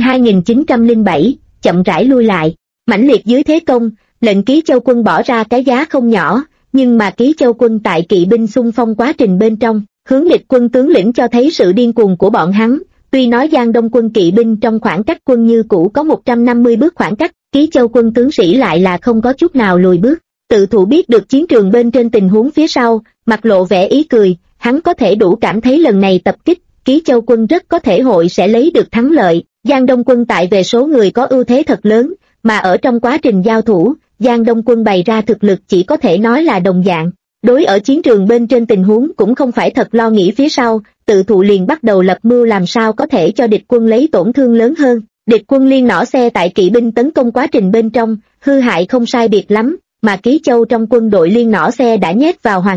2907, chậm rãi lui lại, mãnh liệt dưới thế công, lệnh Ký Châu quân bỏ ra cái giá không nhỏ, nhưng mà Ký Châu quân tại kỵ binh xung phong quá trình bên trong, hướng địch quân tướng lĩnh cho thấy sự điên cuồng của bọn hắn. Tuy nói Giang Đông quân kỵ binh trong khoảng cách quân như cũ có 150 bước khoảng cách, Ký Châu quân tướng sĩ lại là không có chút nào lùi bước. Tự thụ biết được chiến trường bên trên tình huống phía sau, mặt lộ vẻ ý cười, hắn có thể đủ cảm thấy lần này tập kích, Ký Châu quân rất có thể hội sẽ lấy được thắng lợi. Giang Đông quân tại về số người có ưu thế thật lớn, mà ở trong quá trình giao thủ, Giang Đông quân bày ra thực lực chỉ có thể nói là đồng dạng. Đối ở chiến trường bên trên tình huống cũng không phải thật lo nghĩ phía sau, tự thụ liền bắt đầu lập mưu làm sao có thể cho địch quân lấy tổn thương lớn hơn. Địch quân liên nỏ xe tại kỵ binh tấn công quá trình bên trong, hư hại không sai biệt lắm, mà Ký Châu trong quân đội liên nỏ xe đã nhét vào hoàn tất,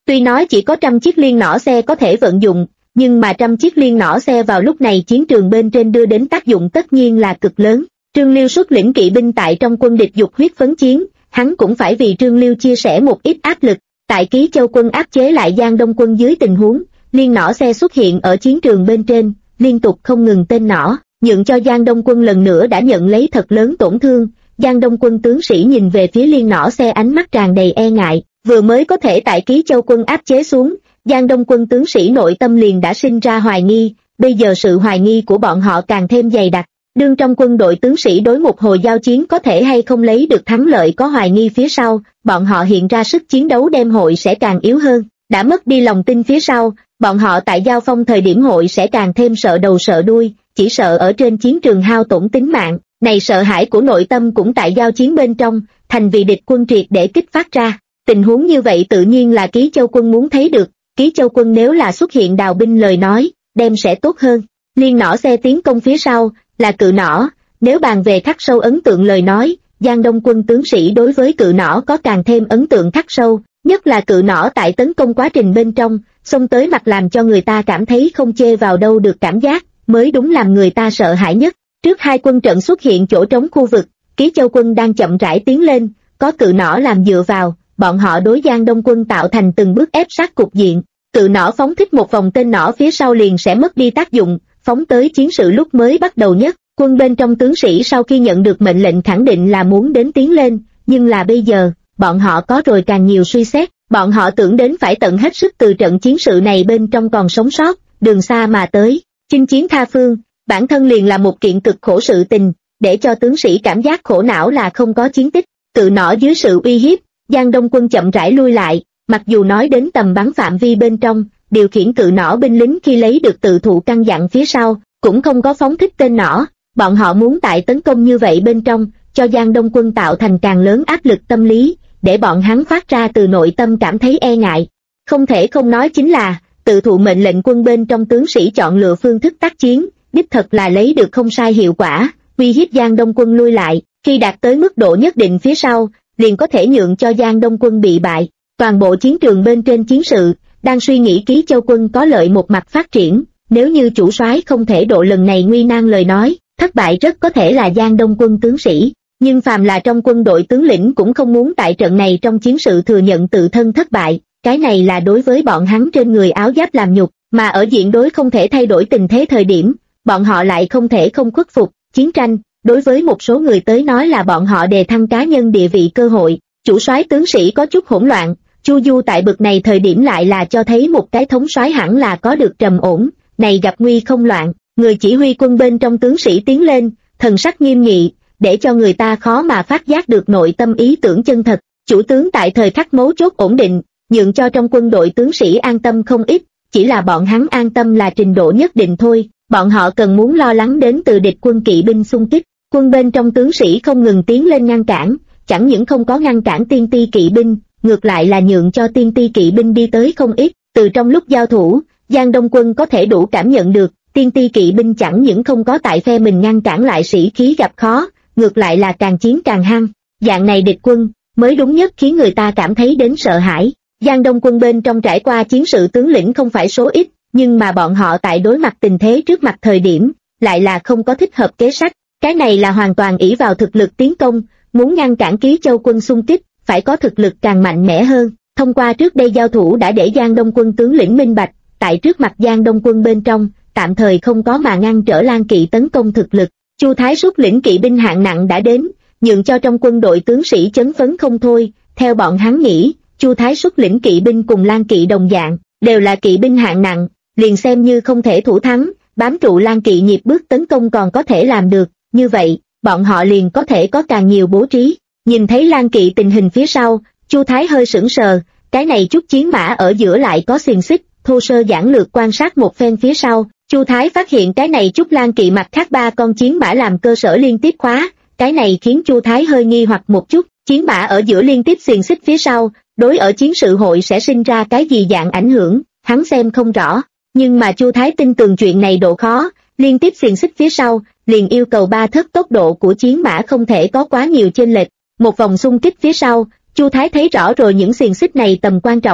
Tuy nói chỉ có 100 chiếc liên nỏ xe có thể vận dụng, nhưng mà 100 chiếc liên nỏ xe vào lúc này chiến trường bên trên đưa đến tác dụng tất nhiên là cực lớn. Trương Liêu xuất lĩnh kỵ binh tại trong quân địch dục huyết phấn chiến, hắn cũng phải vì Trương Liêu chia sẻ một ít áp lực. Tại Ký Châu quân áp chế lại Giang Đông quân dưới tình huống, liên nỏ xe xuất hiện ở chiến trường bên trên, liên tục không ngừng tên nỏ, nhượng cho Giang Đông quân lần nữa đã nhận lấy thật lớn tổn thương. Giang Đông quân tướng sĩ nhìn về phía liên nỏ xe ánh mắt tràn đầy e ngại, vừa mới có thể tại Ký Châu quân áp chế xuống, Giang Đông quân tướng sĩ nội tâm liền đã sinh ra hoài nghi, bây giờ sự hoài nghi của bọn họ càng thêm dày đặc. Đương trong quân đội tướng sĩ đối một hồi giao chiến có thể hay không lấy được thắng lợi có hoài nghi phía sau, bọn họ hiện ra sức chiến đấu đem hội sẽ càng yếu hơn, đã mất đi lòng tin phía sau, bọn họ tại giao phong thời điểm hội sẽ càng thêm sợ đầu sợ đuôi, chỉ sợ ở trên chiến trường hao tổn tính mạng, này sợ hãi của nội tâm cũng tại giao chiến bên trong, thành vì địch quân triệt để kích phát ra. Tình huống như vậy tự nhiên là Ký Châu quân muốn thấy được, Ký Châu quân nếu là xuất hiện đào binh lời nói, đem sẽ tốt hơn. Liên nỏ xe tiến công phía sau, là cự nỏ, nếu bàn về khắc sâu ấn tượng lời nói, Giang Đông quân tướng sĩ đối với cự nỏ có càng thêm ấn tượng khắc sâu, nhất là cự nỏ tại tấn công quá trình bên trong, xông tới mặt làm cho người ta cảm thấy không chê vào đâu được cảm giác, mới đúng làm người ta sợ hãi nhất. Trước hai quân trận xuất hiện chỗ trống khu vực, Ký Châu quân đang chậm rãi tiến lên, có cự nỏ làm dựa vào, bọn họ đối Giang Đông quân tạo thành từng bước ép sát cục diện. Cự nỏ phóng thích một vòng tên nỏ phía sau liền sẽ mất đi tác dụng, phóng tới chiến sự lúc mới bắt đầu nhất. Quân bên trong tướng sĩ sau khi nhận được mệnh lệnh khẳng định là muốn đến tiến lên, nhưng là bây giờ, bọn họ có rồi càng nhiều suy xét, bọn họ tưởng đến phải tận hết sức từ trận chiến sự này bên trong còn sống sót, đường xa mà tới, chinh chiến tha phương, bản thân liền là một kiện cực khổ sự tình, để cho tướng sĩ cảm giác khổ não là không có chiến tích. Cự nỏ dưới sự uy hiếp, Giang Đông quân chậm rãi lui lại, mặc dù nói đến tầm bắn phạm vi bên trong, điều khiển cự nỏ binh lính khi lấy được tự thụ căn dặn phía sau, cũng không có phóng thích tên nỏ, bọn họ muốn tại tấn công như vậy bên trong, cho Giang Đông quân tạo thành càng lớn áp lực tâm lý, để bọn hắn phát ra từ nội tâm cảm thấy e ngại. Không thể không nói chính là, tự thụ mệnh lệnh quân bên trong tướng sĩ chọn lựa phương thức tác chiến, đích thật là lấy được không sai hiệu quả, uy hiếp Giang Đông quân lui lại, khi đạt tới mức độ nhất định phía sau, liền có thể nhượng cho Giang Đông quân bị bại. Toàn bộ chiến trường bên trên chiến sự, đang suy nghĩ Ký Châu quân có lợi một mặt phát triển, nếu như chủ soái không thể độ lần này nguy nan lời nói, thất bại rất có thể là Giang Đông quân tướng sĩ, nhưng phàm là trong quân đội tướng lĩnh cũng không muốn tại trận này trong chiến sự thừa nhận tự thân thất bại, cái này là đối với bọn hắn trên người áo giáp làm nhục, mà ở diện đối không thể thay đổi tình thế thời điểm, bọn họ lại không thể không khuất phục. Chiến tranh, đối với một số người tới nói là bọn họ đề thăng cá nhân địa vị cơ hội, chủ soái tướng sĩ có chút hỗn loạn, Chu Du tại bực này thời điểm lại là cho thấy một cái thống soái hẳn là có được trầm ổn, này gặp nguy không loạn, người chỉ huy quân bên trong tướng sĩ tiến lên, thần sắc nghiêm nghị, để cho người ta khó mà phát giác được nội tâm ý tưởng chân thật. Chủ tướng tại thời khắc mấu chốt ổn định, nhượng cho trong quân đội tướng sĩ an tâm không ít, chỉ là bọn hắn an tâm là trình độ nhất định thôi, bọn họ cần muốn lo lắng đến từ địch quân kỵ binh xung kích. Quân bên trong tướng sĩ không ngừng tiến lên ngăn cản, chẳng những không có ngăn cản tiên ti kỵ binh, ngược lại là nhượng cho tiên ti kỵ binh đi tới không ít. Từ trong lúc giao thủ, Giang Đông quân có thể đủ cảm nhận được, tiên ti kỵ binh chẳng những không có tại phe mình ngăn cản lại sĩ khí gặp khó, ngược lại là càng chiến càng hăng. Dạng này địch quân, mới đúng nhất khiến người ta cảm thấy đến sợ hãi. Giang Đông quân bên trong trải qua chiến sự tướng lĩnh không phải số ít, nhưng mà bọn họ tại đối mặt tình thế trước mặt thời điểm, lại là không có thích hợp kế sách. Cái này là hoàn toàn ỷ vào thực lực tiến công, muốn ngăn cản Ký Châu quân xung kích, phải có thực lực càng mạnh mẽ hơn. Thông qua trước đây giao thủ đã để Giang Đông quân tướng lĩnh minh bạch, tại trước mặt Giang Đông quân bên trong, tạm thời không có mà ngăn trở Lan Kỵ tấn công thực lực. Chu Thái xuất lĩnh kỵ binh hạng nặng đã đến, nhượng cho trong quân đội tướng sĩ chấn phấn không thôi. Theo bọn hắn nghĩ, Chu Thái xuất lĩnh kỵ binh cùng Lan Kỵ đồng dạng, đều là kỵ binh hạng nặng, liền xem như không thể thủ thắng, bám trụ Lan Kỵ nhịp bước tấn công còn có thể làm được, như vậy, bọn họ liền có thể có càng nhiều bố trí. Nhìn thấy Lan Kỵ tình hình phía sau, Chu Thái hơi sững sờ, cái này chút chiến mã ở giữa lại có xiềng xích, thô sơ giản lược quan sát một phen phía sau, Chu Thái phát hiện cái này chút Lan Kỵ mặt khác 3 con chiến mã làm cơ sở liên tiếp khóa, cái này khiến Chu Thái hơi nghi hoặc một chút, chiến mã ở giữa liên tiếp xiềng xích phía sau, đối ở chiến sự hội sẽ sinh ra cái gì dạng ảnh hưởng, hắn xem không rõ, nhưng mà Chu Thái tin tưởng chuyện này độ khó, liên tiếp xiềng xích phía sau, liền yêu cầu 3 thất tốc độ của chiến mã không thể có quá nhiều chênh lệch. Một vòng xung kích phía sau, Chu Thái thấy rõ rồi những xiềng xích này tầm quan trọng,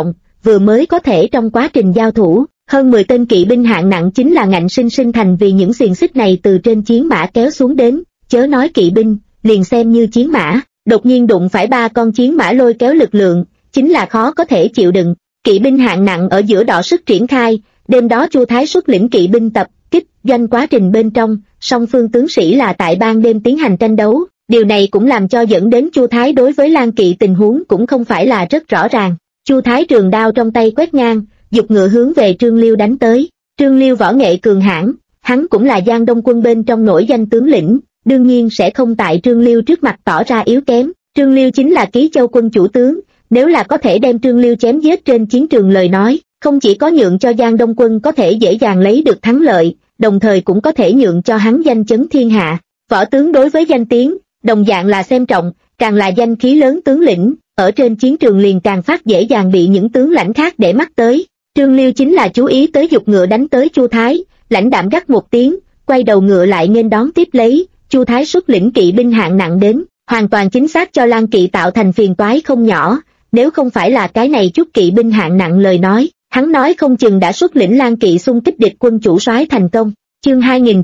vừa mới có thể trong quá trình giao thủ, hơn 10 tên kỵ binh hạng nặng chính là ngạnh sinh sinh thành vì những xiềng xích này từ trên chiến mã kéo xuống đến, chớ nói kỵ binh, liền xem như chiến mã, đột nhiên đụng phải 3 con chiến mã lôi kéo lực lượng, chính là khó có thể chịu đựng. Kỵ binh hạng nặng ở giữa đọ sức triển khai, đêm đó Chu Thái xuất lĩnh kỵ binh tập kích doanh quá trình bên trong, song phương tướng sĩ là tại ban đêm tiến hành tranh đấu, điều này cũng làm cho dẫn đến Chu Thái đối với Lan Kỵ tình huống cũng không phải là rất rõ ràng. Chu Thái trường đao trong tay quét ngang, giục ngựa hướng về Trương Liêu đánh tới. Trương Liêu võ nghệ cường hãn, hắn cũng là Giang Đông quân bên trong nổi danh tướng lĩnh, đương nhiên sẽ không tại Trương Liêu trước mặt tỏ ra yếu kém. Trương Liêu chính là Ký Châu quân chủ tướng, nếu là có thể đem Trương Liêu chém giết trên chiến trường lời nói, không chỉ có nhượng cho Giang Đông quân có thể dễ dàng lấy được thắng lợi, đồng thời cũng có thể nhượng cho hắn danh chấn thiên hạ. Võ tướng đối với danh tiếng, đồng dạng là xem trọng, càng là danh khí lớn tướng lĩnh, ở trên chiến trường liền càng phát dễ dàng bị những tướng lãnh khác để mắt tới. Trương Liêu chính là chú ý tới giục ngựa đánh tới Chu Thái, lãnh đạm gắt một tiếng, quay đầu ngựa lại nghênh đón tiếp lấy. Chu Thái xuất lĩnh kỵ binh hạng nặng đến, hoàn toàn chính xác cho Lan Kỵ tạo thành phiền toái không nhỏ, nếu không phải là cái này chút kỵ binh hạng nặng lời nói, hắn nói không chừng đã xuất lĩnh Lan Kỵ xung kích địch quân chủ soái thành công. Chương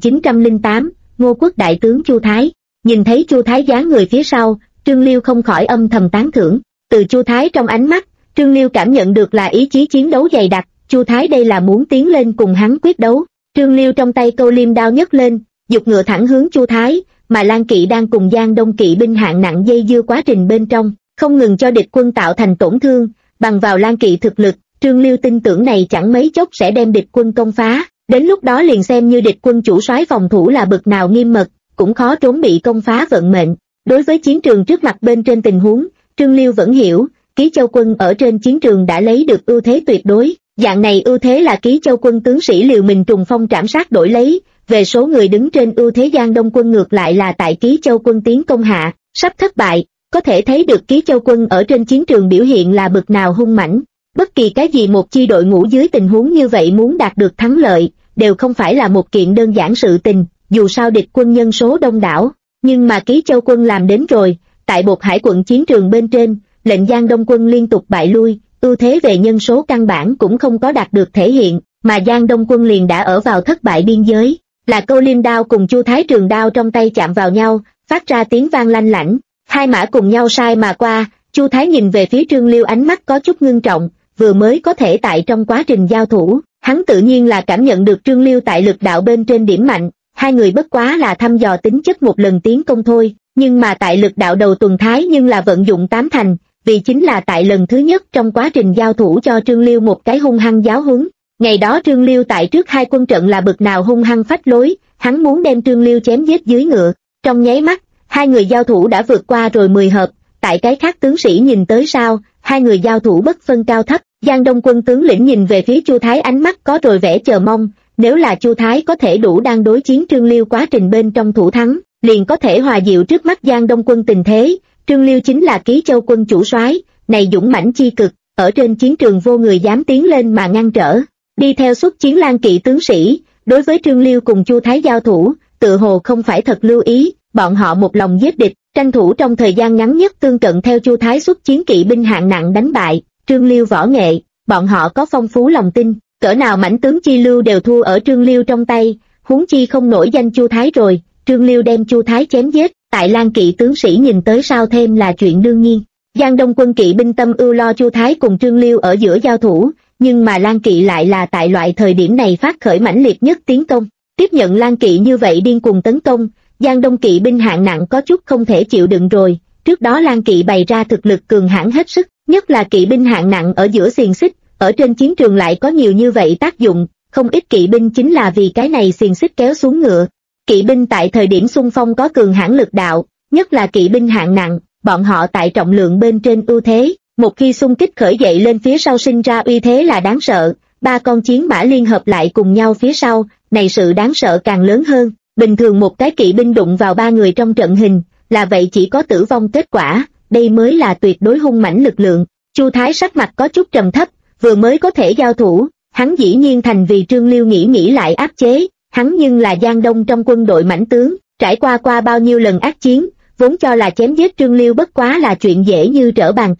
2908, Ngô Quốc đại tướng Chu Thái. Nhìn thấy Chu Thái dáng người phía sau, Trương Liêu không khỏi âm thầm tán thưởng. Từ Chu Thái trong ánh mắt, Trương Liêu cảm nhận được là ý chí chiến đấu dày đặc, Chu Thái đây là muốn tiến lên cùng hắn quyết đấu. Trương Liêu trong tay câu liêm đao nhấc lên, giục ngựa thẳng hướng Chu Thái, mà Lan Kỵ đang cùng Giang Đông kỵ binh hạng nặng dây dưa quá trình bên trong, không ngừng cho địch quân tạo thành tổn thương, bằng vào Lan Kỵ thực lực, Trương Liêu tin tưởng này chẳng mấy chốc sẽ đem địch quân công phá, đến lúc đó liền xem như địch quân chủ soái phòng thủ là bực nào nghiêm mật, cũng khó trốn bị công phá vận mệnh. Đối với chiến trường trước mặt bên trên tình huống, Trương Liêu vẫn hiểu, Ký Châu quân ở trên chiến trường đã lấy được ưu thế tuyệt đối, dạng này ưu thế là Ký Châu quân tướng sĩ liều mình trùng phong trảm sát đổi lấy, về số người đứng trên ưu thế Giang Đông quân ngược lại là tại Ký Châu quân tiến công hạ, sắp thất bại, có thể thấy được Ký Châu quân ở trên chiến trường biểu hiện là bực nào hung mãnh. Bất kỳ cái gì một chi đội ngũ dưới tình huống như vậy muốn đạt được thắng lợi, đều không phải là một kiện đơn giản sự tình, dù sao địch quân nhân số đông đảo, nhưng mà Ký Châu quân làm đến rồi, tại Bột Hải quận chiến trường bên trên, lệnh Giang Đông quân liên tục bại lui, ưu thế về nhân số căn bản cũng không có đạt được thể hiện, mà Giang Đông quân liền đã ở vào thất bại biên giới, là câu liêm đao cùng Chu Thái trường đao trong tay chạm vào nhau, phát ra tiếng vang lanh lảnh, hai mã cùng nhau sai mà qua. Chu Thái nhìn về phía Trương Liêu ánh mắt có chút ngưng trọng, vừa mới có thể tại trong quá trình giao thủ, hắn tự nhiên là cảm nhận được Trương Liêu tại lực đạo bên trên điểm mạnh, hai người bất quá là thăm dò tính chất một lần tiến công thôi, nhưng mà tại lực đạo đầu tuần Thái nhưng là vận dụng tám thành, vì chính là tại lần thứ nhất trong quá trình giao thủ cho Trương Liêu một cái hung hăng giáo huấn. Ngày đó Trương Liêu tại trước hai quân trận là bực nào hung hăng phách lối, hắn muốn đem Trương Liêu chém giết dưới ngựa, trong nháy mắt, hai người giao thủ đã vượt qua rồi 10 hợp, tại cái khác tướng sĩ nhìn tới sao, hai người giao thủ bất phân cao thấp. Giang Đông quân tướng lĩnh nhìn về phía Chu Thái ánh mắt có rồi vẻ chờ mong, nếu là Chu Thái có thể đủ đang đối chiến Trương Liêu quá trình bên trong thủ thắng, liền có thể hòa dịu trước mắt Giang Đông quân tình thế. Trương Liêu chính là Ký Châu quân chủ soái, này dũng mãnh chi cực, ở trên chiến trường vô người dám tiến lên mà ngăn trở. Đi theo xuất chiến Lan Kỵ tướng sĩ, đối với Trương Liêu cùng Chu Thái giao thủ, tự hồ không phải thật lưu ý, bọn họ một lòng giết địch, tranh thủ trong thời gian ngắn nhất tương cận theo Chu Thái xuất chiến kỵ binh hạng nặng đánh bại Trương Liêu võ nghệ, bọn họ có phong phú lòng tin, cỡ nào mãnh tướng chi lưu đều thua ở Trương Liêu trong tay, huống chi không nổi danh Chu Thái rồi. Trương Liêu đem Chu Thái chém giết, tại Lan Kỵ tướng sĩ nhìn tới sao thêm là chuyện đương nhiên. Giang Đông quân kỵ binh tâm ưu lo Chu Thái cùng Trương Liêu ở giữa giao thủ, nhưng mà Lan Kỵ lại là tại loại thời điểm này phát khởi mãnh liệt nhất tiến công. Tiếp nhận Lan Kỵ như vậy điên cuồng tấn công, Giang Đông kỵ binh hạng nặng có chút không thể chịu đựng rồi. Trước đó Lan Kỵ bày ra thực lực cường hãn hết sức, nhất là kỵ binh hạng nặng ở giữa xiềng xích, ở trên chiến trường lại có nhiều như vậy tác dụng, không ít kỵ binh chính là vì cái này xiềng xích kéo xuống ngựa. Kỵ binh tại thời điểm xung phong có cường hãn lực đạo, nhất là kỵ binh hạng nặng, bọn họ tại trọng lượng bên trên ưu thế, một khi xung kích khởi dậy lên phía sau sinh ra uy thế là đáng sợ. Ba con chiến mã liên hợp lại cùng nhau phía sau, này sự đáng sợ càng lớn hơn. Bình thường một cái kỵ binh đụng vào ba người trong trận hình, là vậy chỉ có tử vong kết quả, đây mới là tuyệt đối hung mãnh lực lượng. Chu Thái sắc mặt có chút trầm thấp, vừa mới có thể giao thủ, hắn dĩ nhiên thành vì Trương Liêu nghĩ lại áp chế, hắn nhưng là Giang Đông trong quân đội mãnh tướng, trải qua bao nhiêu lần ác chiến, vốn cho là chém giết Trương Liêu bất quá là chuyện dễ như trở bàn tay,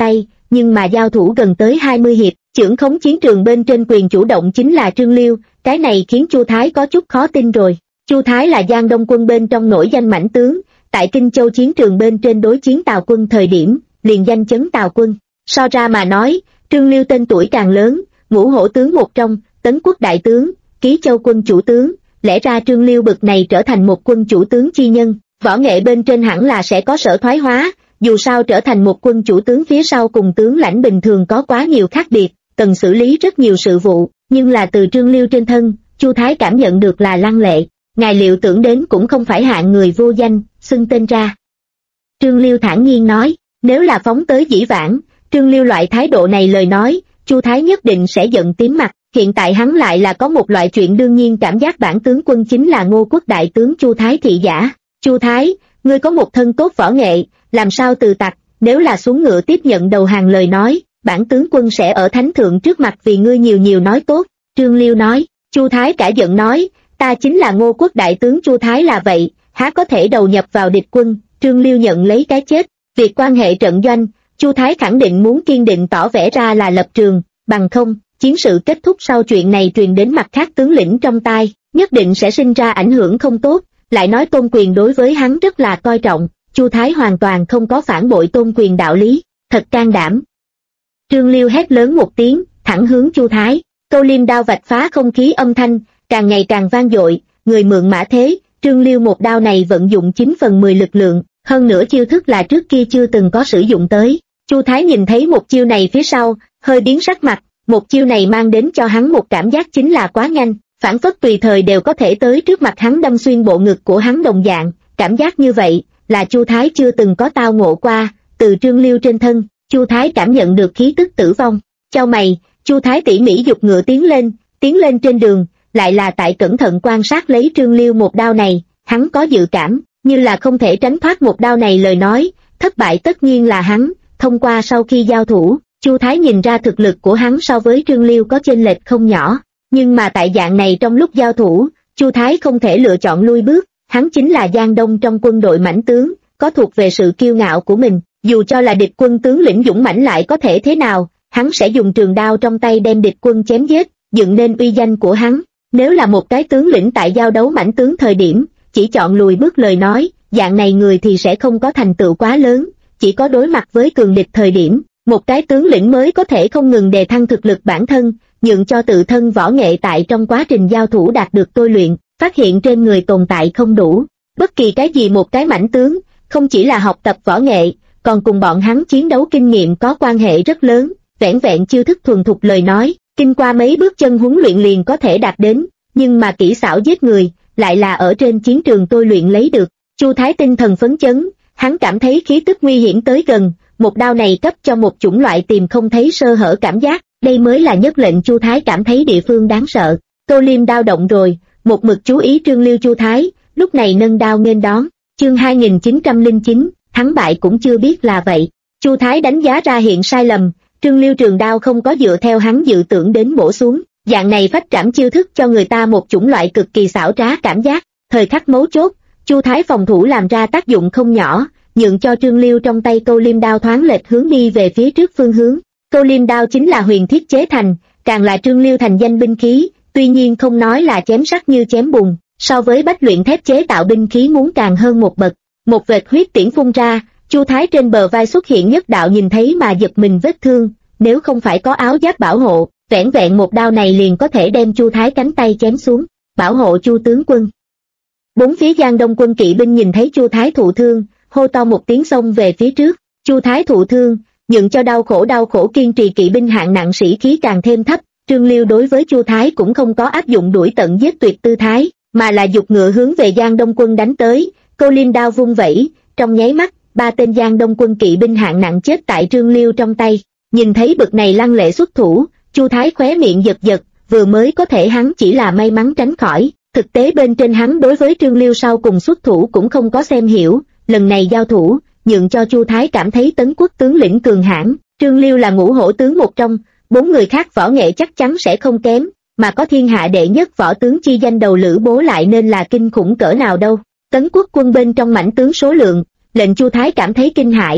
nhưng mà giao thủ gần tới 20 hiệp, chưởng khống chiến trường bên trên quyền chủ động chính là Trương Liêu, cái này khiến Chu Thái có chút khó tin rồi. Chu Thái là Giang Đông quân bên trong nổi danh mãnh tướng, tại Kinh Châu chiến trường bên trên đối chiến Tào quân thời điểm, liền danh chấn Tào quân. So ra mà nói, Trương Liêu tên tuổi càng lớn, ngũ hổ tướng một trong, Tấn quốc đại tướng, Ký Châu quân chủ tướng, lẽ ra Trương Liêu bực này trở thành một quân chủ tướng chi nhân, võ nghệ bên trên hẳn là sẽ có sở thoái hóa, dù sao trở thành một quân chủ tướng phía sau cùng tướng lãnh bình thường có quá nhiều khác biệt, cần xử lý rất nhiều sự vụ, nhưng là từ Trương Liêu trên thân, Chu Thái cảm nhận được là lăng lệ, ngài liệu tưởng đến cũng không phải hạng người vô danh, xưng tên ra. Trương Liêu thản nhiên nói, nếu là phóng tới dĩ vãng, Trương Liêu loại thái độ này lời nói, Chu Thái nhất định sẽ giận tím mặt, hiện tại hắn lại là có một loại chuyện đương nhiên cảm giác bản tướng quân chính là Ngô Quốc đại tướng Chu Thái thị giả. Chu Thái, ngươi có một thân tốt võ nghệ, làm sao từ tặc, nếu là xuống ngựa tiếp nhận đầu hàng lời nói, bản tướng quân sẽ ở thánh thượng trước mặt vì ngươi nhiều nhiều nói tốt. Trương Liêu nói, Chu Thái cả giận nói, ta chính là Ngô Quốc đại tướng Chu Thái là vậy, há có thể đầu nhập vào địch quân. Trương Liêu nhận lấy cái chết, việc quan hệ trận doanh, Chu Thái khẳng định muốn kiên định tỏ vẻ ra là lập trường, bằng không, chiến sự kết thúc sau chuyện này truyền đến mặt khác tướng lĩnh trong tai, nhất định sẽ sinh ra ảnh hưởng không tốt, lại nói Tôn Quyền đối với hắn rất là coi trọng, Chu Thái hoàn toàn không có phản bội Tôn Quyền đạo lý, thật can đảm. Trương Liêu hét lớn một tiếng, thẳng hướng Chu Thái, Câu Liêm đao vạch phá không khí âm thanh, càng ngày càng vang dội, người mượn mã thế, Trương Liêu một đao này vận dụng 9/10 lực lượng, hơn nữa chiêu thức là trước kia chưa từng có sử dụng tới. Chu Thái nhìn thấy một chiêu này phía sau, hơi biến sắc mặt, một chiêu này mang đến cho hắn một cảm giác chính là quá nhanh, phản phất tùy thời đều có thể tới trước mặt hắn đâm xuyên bộ ngực của hắn đồng dạng, cảm giác như vậy, là Chu Thái chưa từng có tao ngộ qua, từ Trương Liêu trên thân, Chu Thái cảm nhận được khí tức tử vong. Chau mày, Chu Thái tỉ mỉ giục ngựa tiến lên trên đường, lại là tại cẩn thận quan sát lấy Trương Liêu một đao này, hắn có dự cảm, như là không thể tránh thoát một đao này lời nói, thất bại tất nhiên là hắn. Thông qua sau khi giao thủ, Chu Thái nhìn ra thực lực của hắn so với Trương Liêu có chênh lệch không nhỏ, nhưng mà tại dạng này trong lúc giao thủ, Chu Thái không thể lựa chọn lui bước, hắn chính là Giang Đông trong quân đội mãnh tướng, có thuộc về sự kiêu ngạo của mình, dù cho là địch quân tướng lĩnh dũng mãnh lại có thể thế nào, hắn sẽ dùng trường đao trong tay đem địch quân chém giết, dựng nên uy danh của hắn. Nếu là một cái tướng lĩnh tại giao đấu mãnh tướng thời điểm, chỉ chọn lùi bước lời nói, dạng này người thì sẽ không có thành tựu quá lớn, chỉ có đối mặt với cường địch thời điểm, một cái tướng lĩnh mới có thể không ngừng đề thăng thực lực bản thân, nhượng cho tự thân võ nghệ tại trong quá trình giao thủ đạt được tôi luyện, phát hiện trên người tồn tại không đủ. Bất kỳ cái gì một cái mãnh tướng, không chỉ là học tập võ nghệ, còn cùng bọn hắn chiến đấu kinh nghiệm có quan hệ rất lớn, vẻn vẹn chiêu thức thuần thục lời nói, kinh qua mấy bước chân huấn luyện liền có thể đạt đến, nhưng mà kỹ xảo giết người, lại là ở trên chiến trường tôi luyện lấy được. Chu Thái tinh thần phấn chấn, hắn cảm thấy khí tức nguy hiểm tới gần, một đao này cấp cho một chủng loại tìm không thấy sơ hở cảm giác, đây mới là nhất lệnh Chu Thái cảm thấy địa phương đáng sợ. Câu Liêm đao động rồi, một mực chú ý Trương Liêu Chu Thái, lúc này nâng đao nghênh đón, chương 2909, thắng bại cũng chưa biết là vậy. Chu Thái đánh giá ra hiện sai lầm, Trương Liêu trường đao không có dựa theo hắn dự tưởng đến bổ xuống, dạng này phách trảm chiêu thức cho người ta một chủng loại cực kỳ xảo trá cảm giác, thời khắc mấu chốt, Chu Thái phòng thủ làm ra tác dụng không nhỏ, nhượng cho Trương Liêu trong tay Câu Liêm đao thoáng lệch hướng đi về phía trước phương hướng. Câu Liêm đao chính là huyền thiết chế thành, càng là Trương Liêu thành danh binh khí, tuy nhiên không nói là chém sắt như chém bùn, so với bách luyện thép chế tạo binh khí muốn càng hơn một bậc. Một vệt huyết tiễn phun ra, Chu Thái trên bờ vai xuất hiện nhất đạo nhìn thấy mà giật mình vết thương, nếu không phải có áo giáp bảo hộ, vẻn vẹn một đao này liền có thể đem Chu Thái cánh tay chém xuống. Bảo hộ Chu tướng quân. Bốn phía Giang Đông quân kỵ binh nhìn thấy Chu Thái thụ thương, hô to một tiếng xông về phía trước. Chu Thái thụ thương, nhượng cho đau khổ kiên trì kỵ binh hạng nặng sĩ khí càng thêm thấp. Trương Liêu đối với Chu Thái cũng không có áp dụng đuổi tận giết tuyệt tư thái, mà là giục ngựa hướng về Giang Đông quân đánh tới. Câu Liêm đao vung vẩy, trong nháy mắt, 3 tên Giang Đông quân kỵ binh hạng nặng chết tại Trương Liêu trong tay. Nhìn thấy bực này lăng lệ xuất thủ, Chu Thái khóe miệng giật giật, vừa mới có thể hắn chỉ là may mắn tránh khỏi, thực tế bên trên hắn đối với Trương Liêu sau cùng xuất thủ cũng không có xem hiểu. Lần này giao thủ, nhượng cho Chu Thái cảm thấy Tấn quốc tướng lĩnh cường hãn, Trương Liêu là ngũ hổ tướng một trong, 4 người khác võ nghệ chắc chắn sẽ không kém, mà có thiên hạ đệ nhất võ tướng chi danh đầu Lữ Bố lại nên là kinh khủng cỡ nào đâu. Tấn quốc quân bên trong mãnh tướng số lượng, lệnh Chu Thái cảm thấy kinh hãi,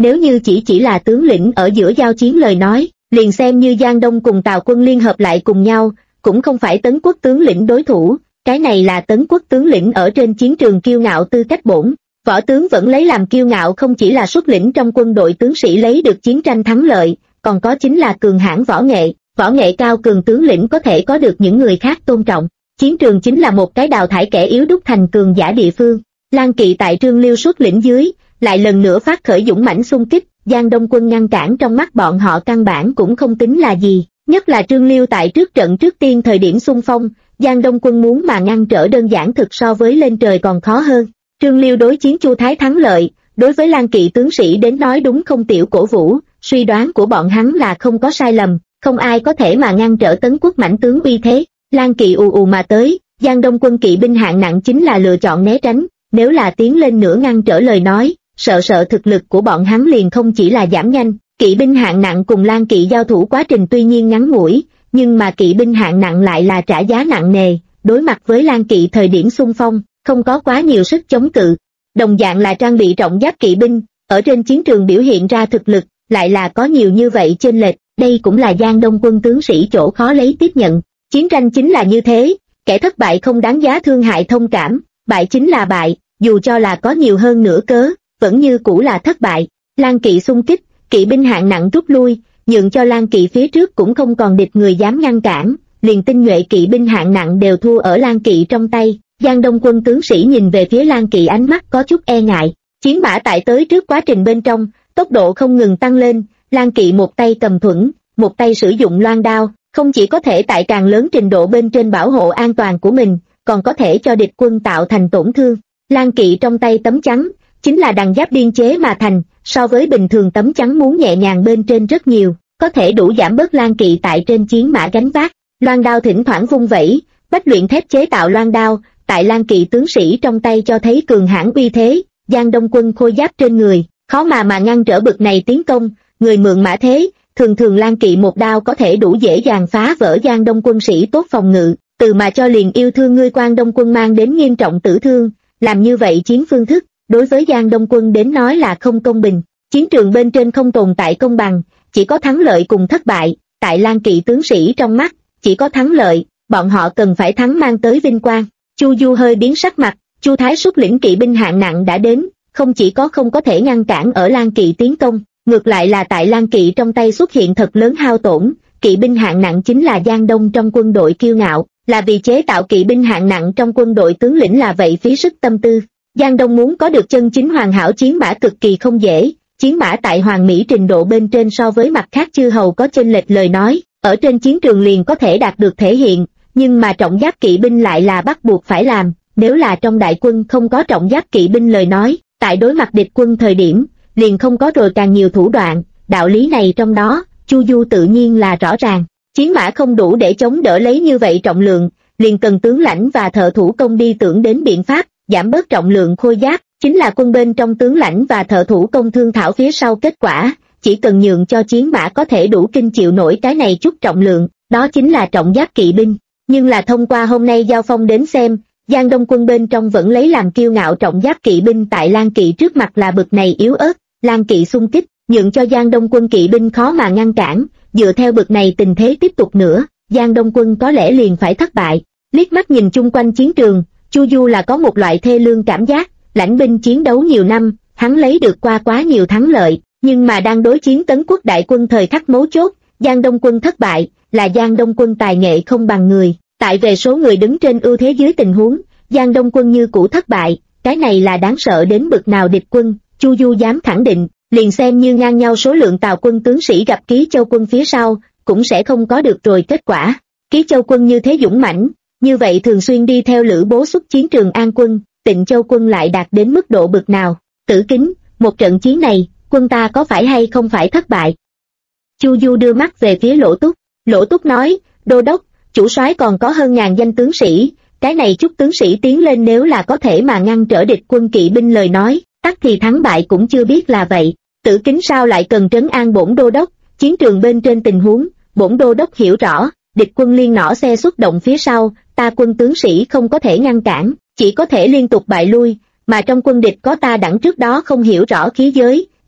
Nếu như chỉ là tướng lĩnh ở giữa giao chiến lời nói, liền xem như Giang Đông cùng Tào quân liên hợp lại cùng nhau, cũng không phải Tấn Quốc tướng lĩnh đối thủ, cái này là Tấn Quốc tướng lĩnh ở trên chiến trường kiêu ngạo tư cách bổn. Võ tướng vẫn lấy làm kiêu ngạo không chỉ là xuất lĩnh trong quân đội tướng sĩ lấy được chiến tranh thắng lợi, còn có chính là cường hãn võ nghệ cao cường tướng lĩnh có thể có được những người khác tôn trọng. Chiến trường chính là một cái đào thải kẻ yếu đúc thành cường giả địa phương. Lang Kỵ tại Trương Liêu xuất lĩnh dưới, lại lần nữa phát khởi dũng mãnh xung kích, Giang Đông quân ngăn cản trong mắt bọn họ căn bản cũng không tính là gì, nhất là Trương Liêu tại trước trận trước tiên thời điểm xung phong, Giang Đông quân muốn mà ngăn trở đơn giản thực so với lên trời còn khó hơn. Trương Liêu đối chiến Chu Thái thắng lợi, đối với Lang Kỵ tướng sĩ đến nói đúng không tiểu cổ vũ, suy đoán của bọn hắn là không có sai lầm, không ai có thể mà ngăn trở Tấn Quốc mãnh tướng uy thế. Lang Kỵ ù ù mà tới, Giang Đông quân kỵ binh hạng nặng chính là lựa chọn né tránh, nếu là tiến lên nửa ngăn trở lời nói, sợ thực lực của bọn hắn liền không chỉ là giảm nhanh. Kỵ binh hạng nặng cùng Lang Kỵ giao thủ quá trình tuy nhiên ngắn ngủi, nhưng mà kỵ binh hạng nặng lại là trả giá nặng nề, đối mặt với Lang Kỵ thời điểm xung phong, không có quá nhiều sức chống cự. Đồng dạng là trang bị trọng giáp kỵ binh, ở trên chiến trường biểu hiện ra thực lực, lại là có nhiều như vậy chênh lệch, đây cũng là Giang Đông quân tướng sĩ chỗ khó lấy tiếp nhận. Chiến tranh chính là như thế, kẻ thất bại không đáng giá thương hại thông cảm, bại chính là bại, dù cho là có nhiều hơn nửa cớ, vẫn như cũ là thất bại. Lang Kỵ xung kích, kỵ binh hạng nặng rút lui, nhượng cho Lang Kỵ phía trước cũng không còn địch người dám ngăn cản, liền tinh nhuệ kỵ binh hạng nặng đều thua ở Lang Kỵ trong tay. Giang Đông quân tướng sĩ nhìn về phía Lang Kỵ ánh mắt có chút e ngại, chiến mã tại tới trước quá trình bên trong, tốc độ không ngừng tăng lên, Lang Kỵ một tay cầm thuẫn, một tay sử dụng loan đao, không chỉ có thể tại càng lớn trình độ bên trên bảo hộ an toàn của mình, còn có thể cho địch quân tạo thành tổn thương. Lang Kỵ trong tay tấm chắn, chính là đằng giáp biên chế mà thành, so với bình thường tấm chắn muốn nhẹ nhàng bên trên rất nhiều, có thể đủ giảm bớt Lang Kỵ tại trên chiến mã gánh vác. Loan đao thỉnh thoảng vung vẩy, bách luyện thép chế tạo loan đao, tại Lang Kỵ tướng sĩ trong tay cho thấy cường hãn uy thế. Giang Đông quân khôi giáp trên người, khó mà ngăn trở bực này tiến công, người mượn mã thế, thường Lang Kỵ một đao có thể đủ dễ dàng phá vỡ Giang Đông quân sĩ tốt phòng ngự, từ mà cho liền yêu thương ngươi Quan Đông quân mang đến nghiêm trọng tử thương, làm như vậy chiến phương thức, đối với Giang Đông quân đến nói là không công bình. Chiến trường bên trên không tồn tại công bằng, chỉ có thắng lợi cùng thất bại, tại Lang Kỵ tướng sĩ trong mắt, chỉ có thắng lợi, bọn họ cần phải thắng mang tới vinh quang. Chu Du hơi biến sắc mặt, Chu Thái xuất lĩnh kỵ binh hạng nặng đã đến, không chỉ không có thể ngăn cản ở Lang Kỵ tiến công, ngược lại là tại Lang Kỵ trong tay xuất hiện thật lớn hao tổn. Kỵ binh hạng nặng chính là Giang Đông trong quân đội kiêu ngạo, là vì chế tạo kỵ binh hạng nặng trong quân đội tướng lĩnh là vậy phí sức tâm tư. Giang Đông muốn có được chân chính hoàn hảo chiến mã cực kỳ không dễ, chiến mã tại hoàn mỹ trình độ bên trên so với mặt khác chư hầu có chênh lệch lời nói, ở trên chiến trường liền có thể đạt được thể hiện, nhưng mà trọng giáp kỵ binh lại là bắt buộc phải làm, nếu là trong đại quân không có trọng giáp kỵ binh lời nói, tại đối mặt địch quân thời điểm, liền không có rồi càng nhiều thủ đoạn, đạo lý này trong đó, Chu Du tự nhiên là rõ ràng. Chiến mã không đủ để chống đỡ lấy như vậy trọng lượng, liền cần tướng lãnh và thợ thủ công đi tưởng đến biện pháp, giảm bớt trọng lượng khôi giáp, chính là quân bên trong tướng lãnh và thợ thủ công thương thảo phía sau kết quả, chỉ cần nhượng cho chiến mã có thể đủ kinh chịu nổi cái này chút trọng lượng, đó chính là trọng giáp kỵ binh. Nhưng là thông qua hôm nay giao phong đến xem, Giang Đông quân bên trong vẫn lấy làm kiêu ngạo trọng giáp kỵ binh tại Lang Kỵ trước mặt là bực này yếu ớt, Lang Kỵ xung kích, nhượng cho Giang Đông quân kỵ binh khó mà ngăn cản, dựa theo bực này tình thế tiếp tục nữa, Giang Đông quân có lẽ liền phải thất bại. Liếc mắt nhìn chung quanh chiến trường, Chu Du là có một loại thê lương cảm giác, lãnh binh chiến đấu nhiều năm, hắn lấy được qua quá nhiều thắng lợi, nhưng mà đang đối chiến Tấn Quốc đại quân thời khắc mấu chốt, Giang Đông quân thất bại, là Giang Đông quân tài nghệ không bằng người, tại về số người đứng trên ưu thế dưới tình huống, Giang Đông quân như cũ thất bại, cái này là đáng sợ đến bực nào địch quân, Chu Du dám khẳng định, liền xem như ngang nhau số lượng Tào quân tướng sĩ gặp Ký Châu quân phía sau, cũng sẽ không có được rồi kết quả. Ký Châu quân như thế dũng mãnh, như vậy thường xuyên đi theo Lữ Bố xuất chiến Trường An quân, Tịnh Châu quân lại đạt đến mức độ bực nào. Tử Kính, một trận chiến này, quân ta có phải hay không phải thất bại? Chu Du đưa mắt về phía Lỗ Túc, Lỗ Túc nói, đô đốc, chủ soái còn có hơn ngàn danh tướng sĩ, cái này chút tướng sĩ tiến lên nếu là có thể mà ngăn trở địch quân kỵ binh lời nói, tắc thì thắng bại cũng chưa biết là vậy. Tử Kính sao lại cần trấn an bổn đô đốc, chiến trường bên trên tình huống, bổn đô đốc hiểu rõ, địch quân liên nỏ xe xuất động phía sau, ta quân tướng sĩ không có thể ngăn cản, chỉ có thể liên tục bại lui, mà trong quân địch có ta đẳng trước đó không hiểu rõ khí giới,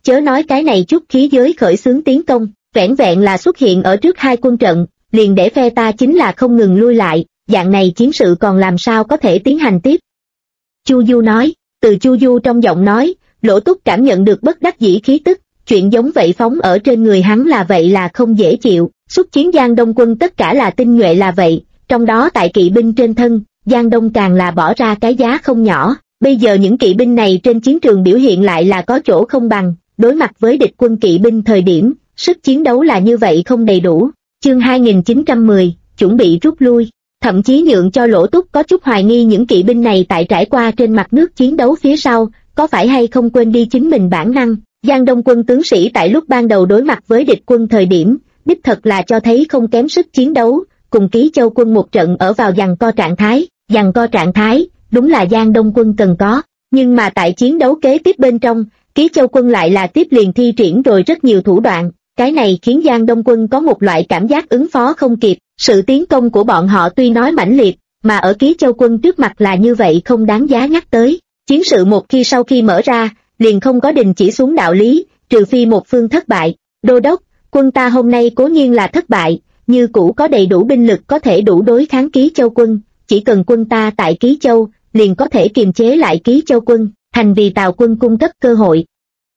chớ nói cái này chút khí giới khởi xướng tiến công, vẻn vẹn là xuất hiện ở trước hai quân trận, liền để phe ta chính là không ngừng lui lại, dạng này chiến sự còn làm sao có thể tiến hành tiếp. Chu Du nói, từ Chu Du trong giọng nói, Lỗ Túc cảm nhận được bất đắc dĩ khí tức, chuyện giống vậy phóng ở trên người hắn là vậy là không dễ chịu, xuất chiến Giang Đông quân tất cả là tinh nhuệ là vậy, trong đó tại kỵ binh trên thân, Giang Đông càng là bỏ ra cái giá không nhỏ, bây giờ những kỵ binh này trên chiến trường biểu hiện lại là có chỗ không bằng, đối mặt với địch quân kỵ binh thời điểm, sức chiến đấu là như vậy không đầy đủ. Chương 2910, chuẩn bị rút lui, thậm chí nhượng cho Lỗ Túc có chút hoài nghi những kỵ binh này tại trải qua trên mặt nước chiến đấu phía sau, có phải hay không quên đi chính mình bản năng. Giang Đông quân tướng sĩ tại lúc ban đầu đối mặt với địch quân thời điểm, đích thật là cho thấy không kém sức chiến đấu, cùng Ký Châu quân một trận ở vào giằng co trạng thái, đúng là Giang Đông quân cần có, nhưng mà tại chiến đấu kế tiếp bên trong, Ký Châu quân lại là tiếp liền thi triển rồi rất nhiều thủ đoạn, cái này khiến Giang Đông quân có một loại cảm giác ứng phó không kịp, sự tiến công của bọn họ tuy nói mãnh liệt, mà ở Ký Châu quân trước mặt là như vậy không đáng giá nhắc tới, chiến sự một khi sau khi mở ra, liền không có đình chỉ xuống đạo lý, trừ phi một phương thất bại. Đô đốc, quân ta hôm nay cố nhiên là thất bại, như cũ có đầy đủ binh lực có thể đủ đối kháng Ký Châu quân, chỉ cần quân ta tại Ký Châu, liền có thể kiềm chế lại Ký Châu quân, thành vì Tào quân cung cấp cơ hội.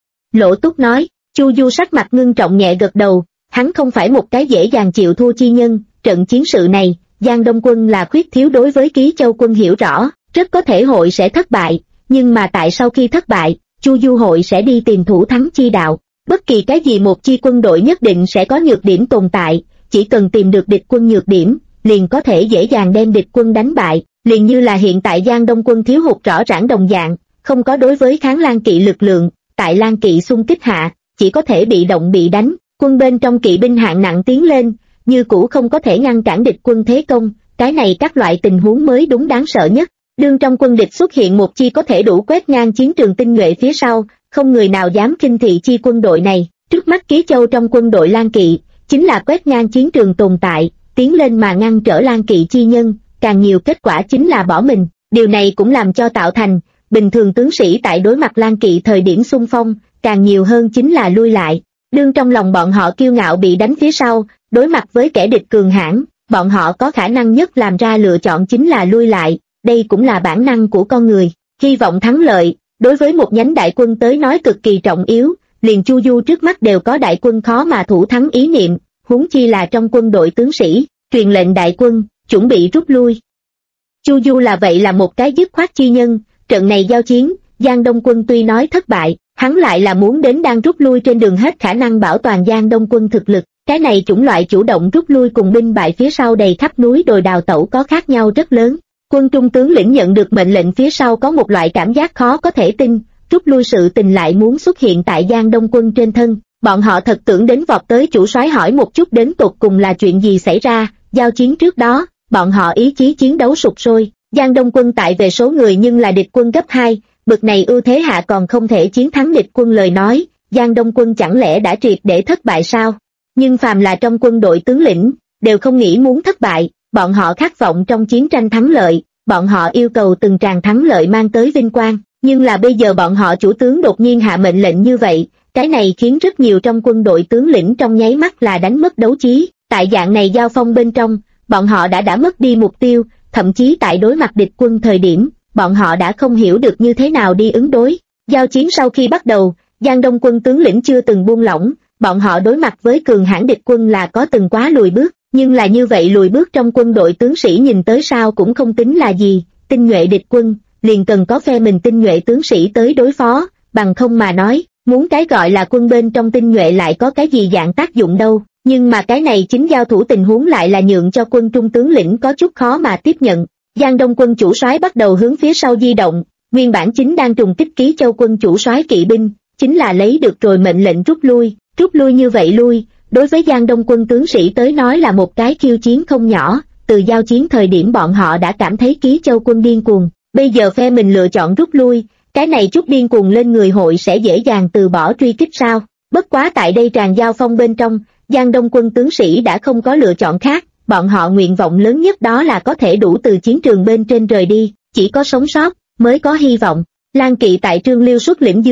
Lỗ Túc nói, Chu Du sắc mặt ngưng trọng nhẹ gật đầu, hắn không phải một cái dễ dàng chịu thua chi nhân, trận chiến sự này, Giang Đông quân là khuyết thiếu đối với Ký Châu quân hiểu rõ, rất có thể hội sẽ thất bại, nhưng mà tại sau khi thất bại, Chu Du hội sẽ đi tìm thủ thắng chi đạo, bất kỳ cái gì một chi quân đội nhất định sẽ có nhược điểm tồn tại, chỉ cần tìm được địch quân nhược điểm, liền có thể dễ dàng đem địch quân đánh bại, liền như là hiện tại Giang Đông quân thiếu hụt rõ ràng đồng dạng, không có đối với kháng Lan kỵ lực lượng, tại Lan kỵ xung kích hạ, chỉ có thể bị động bị đánh, quân bên trong kỵ binh hạng nặng tiến lên, như cũ không có thể ngăn cản địch quân thế công, cái này các loại tình huống mới đúng đáng sợ nhất. Đương trong quân địch xuất hiện một chi có thể đủ quét ngang chiến trường tinh nhuệ phía sau, không người nào dám khinh thị chi quân đội này, trước mắt Ký Châu trong quân đội Lan kỵ, chính là quét ngang chiến trường tồn tại, tiến lên mà ngăn trở Lan kỵ chi nhân, càng nhiều kết quả chính là bỏ mình, điều này cũng làm cho tạo thành, bình thường tướng sĩ tại đối mặt Lan kỵ thời điểm xung phong, càng nhiều hơn chính là lui lại, đương trong lòng bọn họ kiêu ngạo bị đánh phía sau, đối mặt với kẻ địch cường hãn, bọn họ có khả năng nhất làm ra lựa chọn chính là lui lại. Đây cũng là bản năng của con người, hy vọng thắng lợi, đối với một nhánh đại quân tới nói cực kỳ trọng yếu, liền Chu Du trước mắt đều có đại quân khó mà thủ thắng ý niệm, huống chi là trong quân đội tướng sĩ, truyền lệnh đại quân, chuẩn bị rút lui. Chu Du là vậy là một cái dứt khoát chi nhân, trận này giao chiến, Giang Đông quân tuy nói thất bại, hắn lại là muốn đến đang rút lui trên đường hết khả năng bảo toàn Giang Đông quân thực lực, cái này chủng loại chủ động rút lui cùng binh bại phía sau đầy khắp núi đồi đào tẩu có khác nhau rất lớn. Quân trung tướng lĩnh nhận được mệnh lệnh phía sau có một loại cảm giác khó có thể tin, rút lui sự tình lại muốn xuất hiện tại Giang Đông quân trên thân, bọn họ thật tưởng đến vọt tới chủ soái hỏi một chút đến tột cùng là chuyện gì xảy ra, giao chiến trước đó, bọn họ ý chí chiến đấu sụp sôi, Giang Đông quân tại về số người nhưng là địch quân gấp 2, bực này ưu thế hạ còn không thể chiến thắng địch quân lời nói, Giang Đông quân chẳng lẽ đã triệt để thất bại sao? Nhưng phàm là trong quân đội tướng lĩnh, đều không nghĩ muốn thất bại. Bọn họ khát vọng trong chiến tranh thắng lợi, bọn họ yêu cầu từng tràng thắng lợi mang tới vinh quang, nhưng là bây giờ bọn họ chủ tướng đột nhiên hạ mệnh lệnh như vậy, cái này khiến rất nhiều trong quân đội tướng lĩnh trong nháy mắt là đánh mất đấu trí, tại dạng này giao phong bên trong, bọn họ đã mất đi mục tiêu, thậm chí tại đối mặt địch quân thời điểm, bọn họ đã không hiểu được như thế nào đi ứng đối. Giao chiến sau khi bắt đầu, Giang Đông quân tướng lĩnh chưa từng buông lỏng, bọn họ đối mặt với cường hãn địch quân là có từng quá lùi bước. Nhưng là như vậy lùi bước trong quân đội tướng sĩ nhìn tới sao cũng không tính là gì, tinh nhuệ địch quân, liền cần có phe mình tinh nhuệ tướng sĩ tới đối phó, bằng không mà nói, muốn cái gọi là quân bên trong tinh nhuệ lại có cái gì dạng tác dụng đâu, nhưng mà cái này chính giao thủ tình huống lại là nhượng cho quân trung tướng lĩnh có chút khó mà tiếp nhận. Giang Đông quân chủ soái bắt đầu hướng phía sau di động, nguyên bản chính đang trùng kích Ký Châu quân chủ soái kỵ binh, chính là lấy được rồi mệnh lệnh rút lui như vậy lui. Đối với Giang Đông quân tướng sĩ tới nói là một cái khiêu chiến không nhỏ, từ giao chiến thời điểm bọn họ đã cảm thấy Ký Châu quân điên cuồng, bây giờ phe mình lựa chọn rút lui, cái này chút điên cuồng lên người hội sẽ dễ dàng từ bỏ truy kích sao? Bất quá tại đây tràn giao phong bên trong, Giang Đông quân tướng sĩ đã không có lựa chọn khác, bọn họ nguyện vọng lớn nhất đó là có thể đủ từ chiến trường bên trên rời đi, chỉ có sống sót mới có hy vọng. Lan kỵ tại Trương Liêu xuất lĩnh dưới,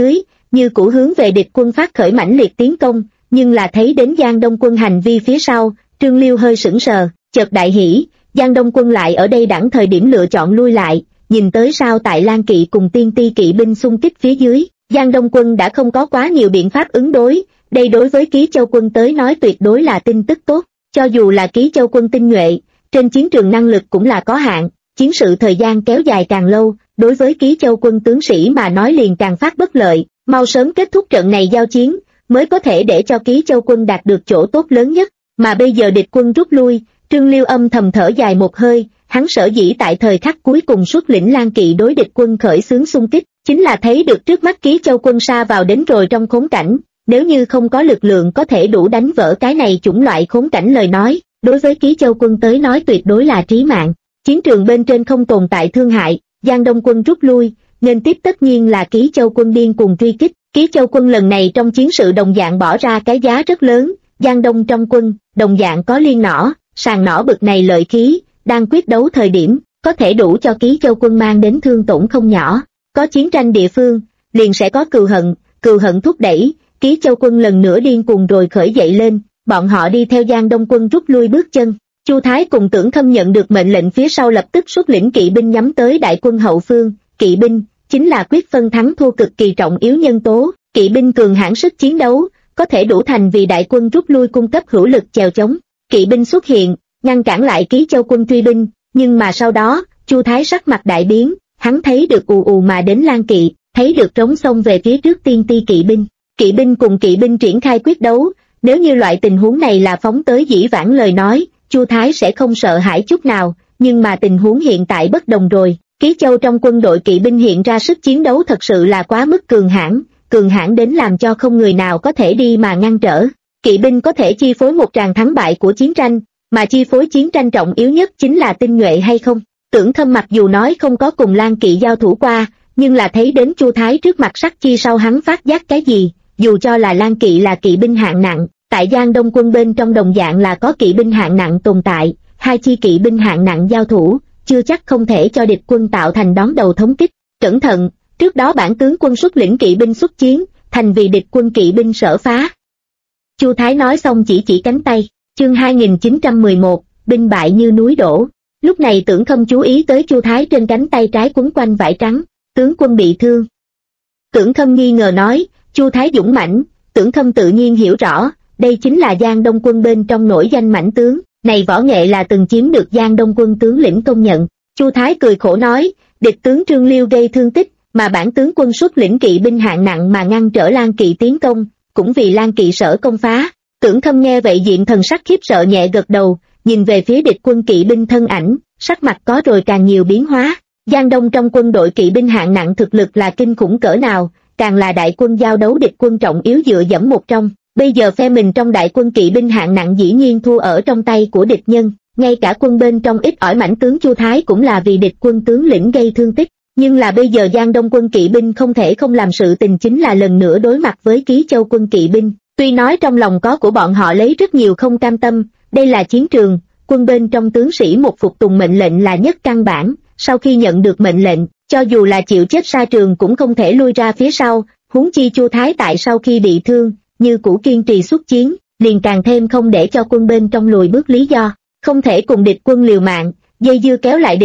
như cũ hướng về địch quân phát khởi mãnh liệt tiến công, nhưng là thấy đến Giang Đông quân hành vi phía sau, Trương Liêu hơi sững sờ, chợt đại hỉ, Giang Đông quân lại ở đây đẳng thời điểm lựa chọn lui lại, nhìn tới sao tại Lan Kỵ cùng Tiên Ti kỵ binh xung kích phía dưới, Giang Đông quân đã không có quá nhiều biện pháp ứng đối, đây đối với Ký Châu quân tới nói tuyệt đối là tin tức tốt, cho dù là Ký Châu quân tinh nhuệ, trên chiến trường năng lực cũng là có hạn, chiến sự thời gian kéo dài càng lâu, đối với Ký Châu quân tướng sĩ mà nói liền càng phát bất lợi, mau sớm kết thúc trận này giao chiến, mới có thể để cho Ký Châu quân đạt được chỗ tốt lớn nhất, mà bây giờ địch quân rút lui, Trương Liêu âm thầm thở dài một hơi, hắn sở dĩ tại thời khắc cuối cùng xuất lĩnh Lan Kỵ đối địch quân khởi xướng xung kích, chính là thấy được trước mắt Ký Châu quân sa vào đến rồi trong khốn cảnh, nếu như không có lực lượng có thể đủ đánh vỡ cái này chủng loại khốn cảnh lời nói, đối với Ký Châu quân tới nói tuyệt đối là trí mạng. Chiến trường bên trên không tồn tại thương hại, Giang Đông quân rút lui, nên tiếp tất nhiên là Ký Châu quân điên cuồng truy kích. Ký Châu quân lần này trong chiến sự đồng dạng bỏ ra cái giá rất lớn, Giang Đông trong quân, đồng dạng có liên nỏ, sàng nỏ bực này lợi khí, đang quyết đấu thời điểm, có thể đủ cho Ký Châu quân mang đến thương tổn không nhỏ. Có chiến tranh địa phương, liền sẽ có cừu hận thúc đẩy, Ký Châu quân lần nữa điên cuồng rồi khởi dậy lên, bọn họ đi theo Giang Đông quân rút lui bước chân. Chu Thái cùng Tưởng Khâm nhận được mệnh lệnh phía sau lập tức xuất lĩnh kỵ binh nhắm tới đại quân hậu phương, kỵ binh chính là quyết phân thắng thua cực kỳ trọng yếu nhân tố, kỵ binh cường hãn sức chiến đấu, có thể đủ thành vì đại quân rút lui cung cấp hữu lực chèo chống. Kỵ binh xuất hiện, ngăn cản lại Ký Châu quân truy binh, nhưng mà sau đó, Chu Thái sắc mặt đại biến, hắn thấy được ù ù mà đến Lan Kỵ, thấy được trống xông về phía trước Tiên Ti kỵ binh cùng kỵ binh triển khai quyết đấu, nếu như loại tình huống này là phóng tới dĩ vãng lời nói, Chu Thái sẽ không sợ hãi chút nào, nhưng mà tình huống hiện tại bất đồng rồi, Ký Châu trong quân đội kỵ binh hiện ra sức chiến đấu thật sự là quá mức cường hãn đến làm cho không người nào có thể đi mà ngăn trở. Kỵ binh có thể chi phối một tràng thắng bại của chiến tranh, mà chi phối chiến tranh trọng yếu nhất chính là tinh nhuệ hay không. Tưởng Khâm mặc dù nói không có cùng Lan Kỵ giao thủ qua, nhưng là thấy đến Chu Thái trước mặt sắc chi sau hắn phát giác cái gì, dù cho là Lan Kỵ là kỵ binh hạng nặng, tại Giang Đông quân bên trong đồng dạng là có kỵ binh hạng nặng tồn tại, hai chi kỵ binh hạng nặng giao thủ, chưa chắc không thể cho địch quân tạo thành đón đầu thống kích. Cẩn thận, trước đó bản tướng quân xuất lĩnh kỵ binh xuất chiến, thành vì địch quân kỵ binh sở phá. Chu Thái nói xong chỉ cánh tay, chương 2911, binh bại như núi đổ. Lúc này Tưởng Khâm chú ý tới Chu Thái trên cánh tay trái quấn quanh vải trắng, tướng quân bị thương. Tưởng Khâm nghi ngờ nói, Chu Thái dũng mãnh, Tưởng Khâm tự nhiên hiểu rõ, đây chính là Giang Đông quân bên trong nổi danh mãnh tướng, này võ nghệ là từng chiếm được Giang Đông quân tướng lĩnh công nhận. Chu Thái cười khổ nói, địch tướng Trương Liêu gây thương tích, mà bản tướng quân xuất lĩnh kỵ binh hạng nặng mà ngăn trở Lan Kỵ tiến công, cũng vì Lan Kỵ sở công phá. Tưởng Khâm nghe vậy diện thần sắc khiếp sợ nhẹ gật đầu, nhìn về phía địch quân kỵ binh thân ảnh, sắc mặt có rồi càng nhiều biến hóa. Giang Đông trong quân đội kỵ binh hạng nặng thực lực là kinh khủng cỡ nào, càng là đại quân giao đấu địch quân trọng yếu dựa dẫm một trong. Bây giờ phe mình trong đại quân kỵ binh hạng nặng dĩ nhiên thua ở trong tay của địch nhân, ngay cả quân bên trong ít ỏi mãnh tướng Chu Thái cũng là vì địch quân tướng lĩnh gây thương tích. Nhưng là bây giờ Giang Đông quân kỵ binh không thể không làm sự tình chính là lần nữa đối mặt với Ký Châu quân kỵ binh. Tuy nói trong lòng có của bọn họ lấy rất nhiều không cam tâm, đây là chiến trường, quân bên trong tướng sĩ một phục tùng mệnh lệnh là nhất căn bản, sau khi nhận được mệnh lệnh, cho dù là chịu chết xa trường cũng không thể lui ra phía sau, huống chi Chu Thái tại sau khi bị thương, như cũ kiên trì xuất chiến, liền càng thêm không để cho quân bên trong lùi bước lý do, không thể cùng địch quân liều mạng, dây dưa kéo lại địch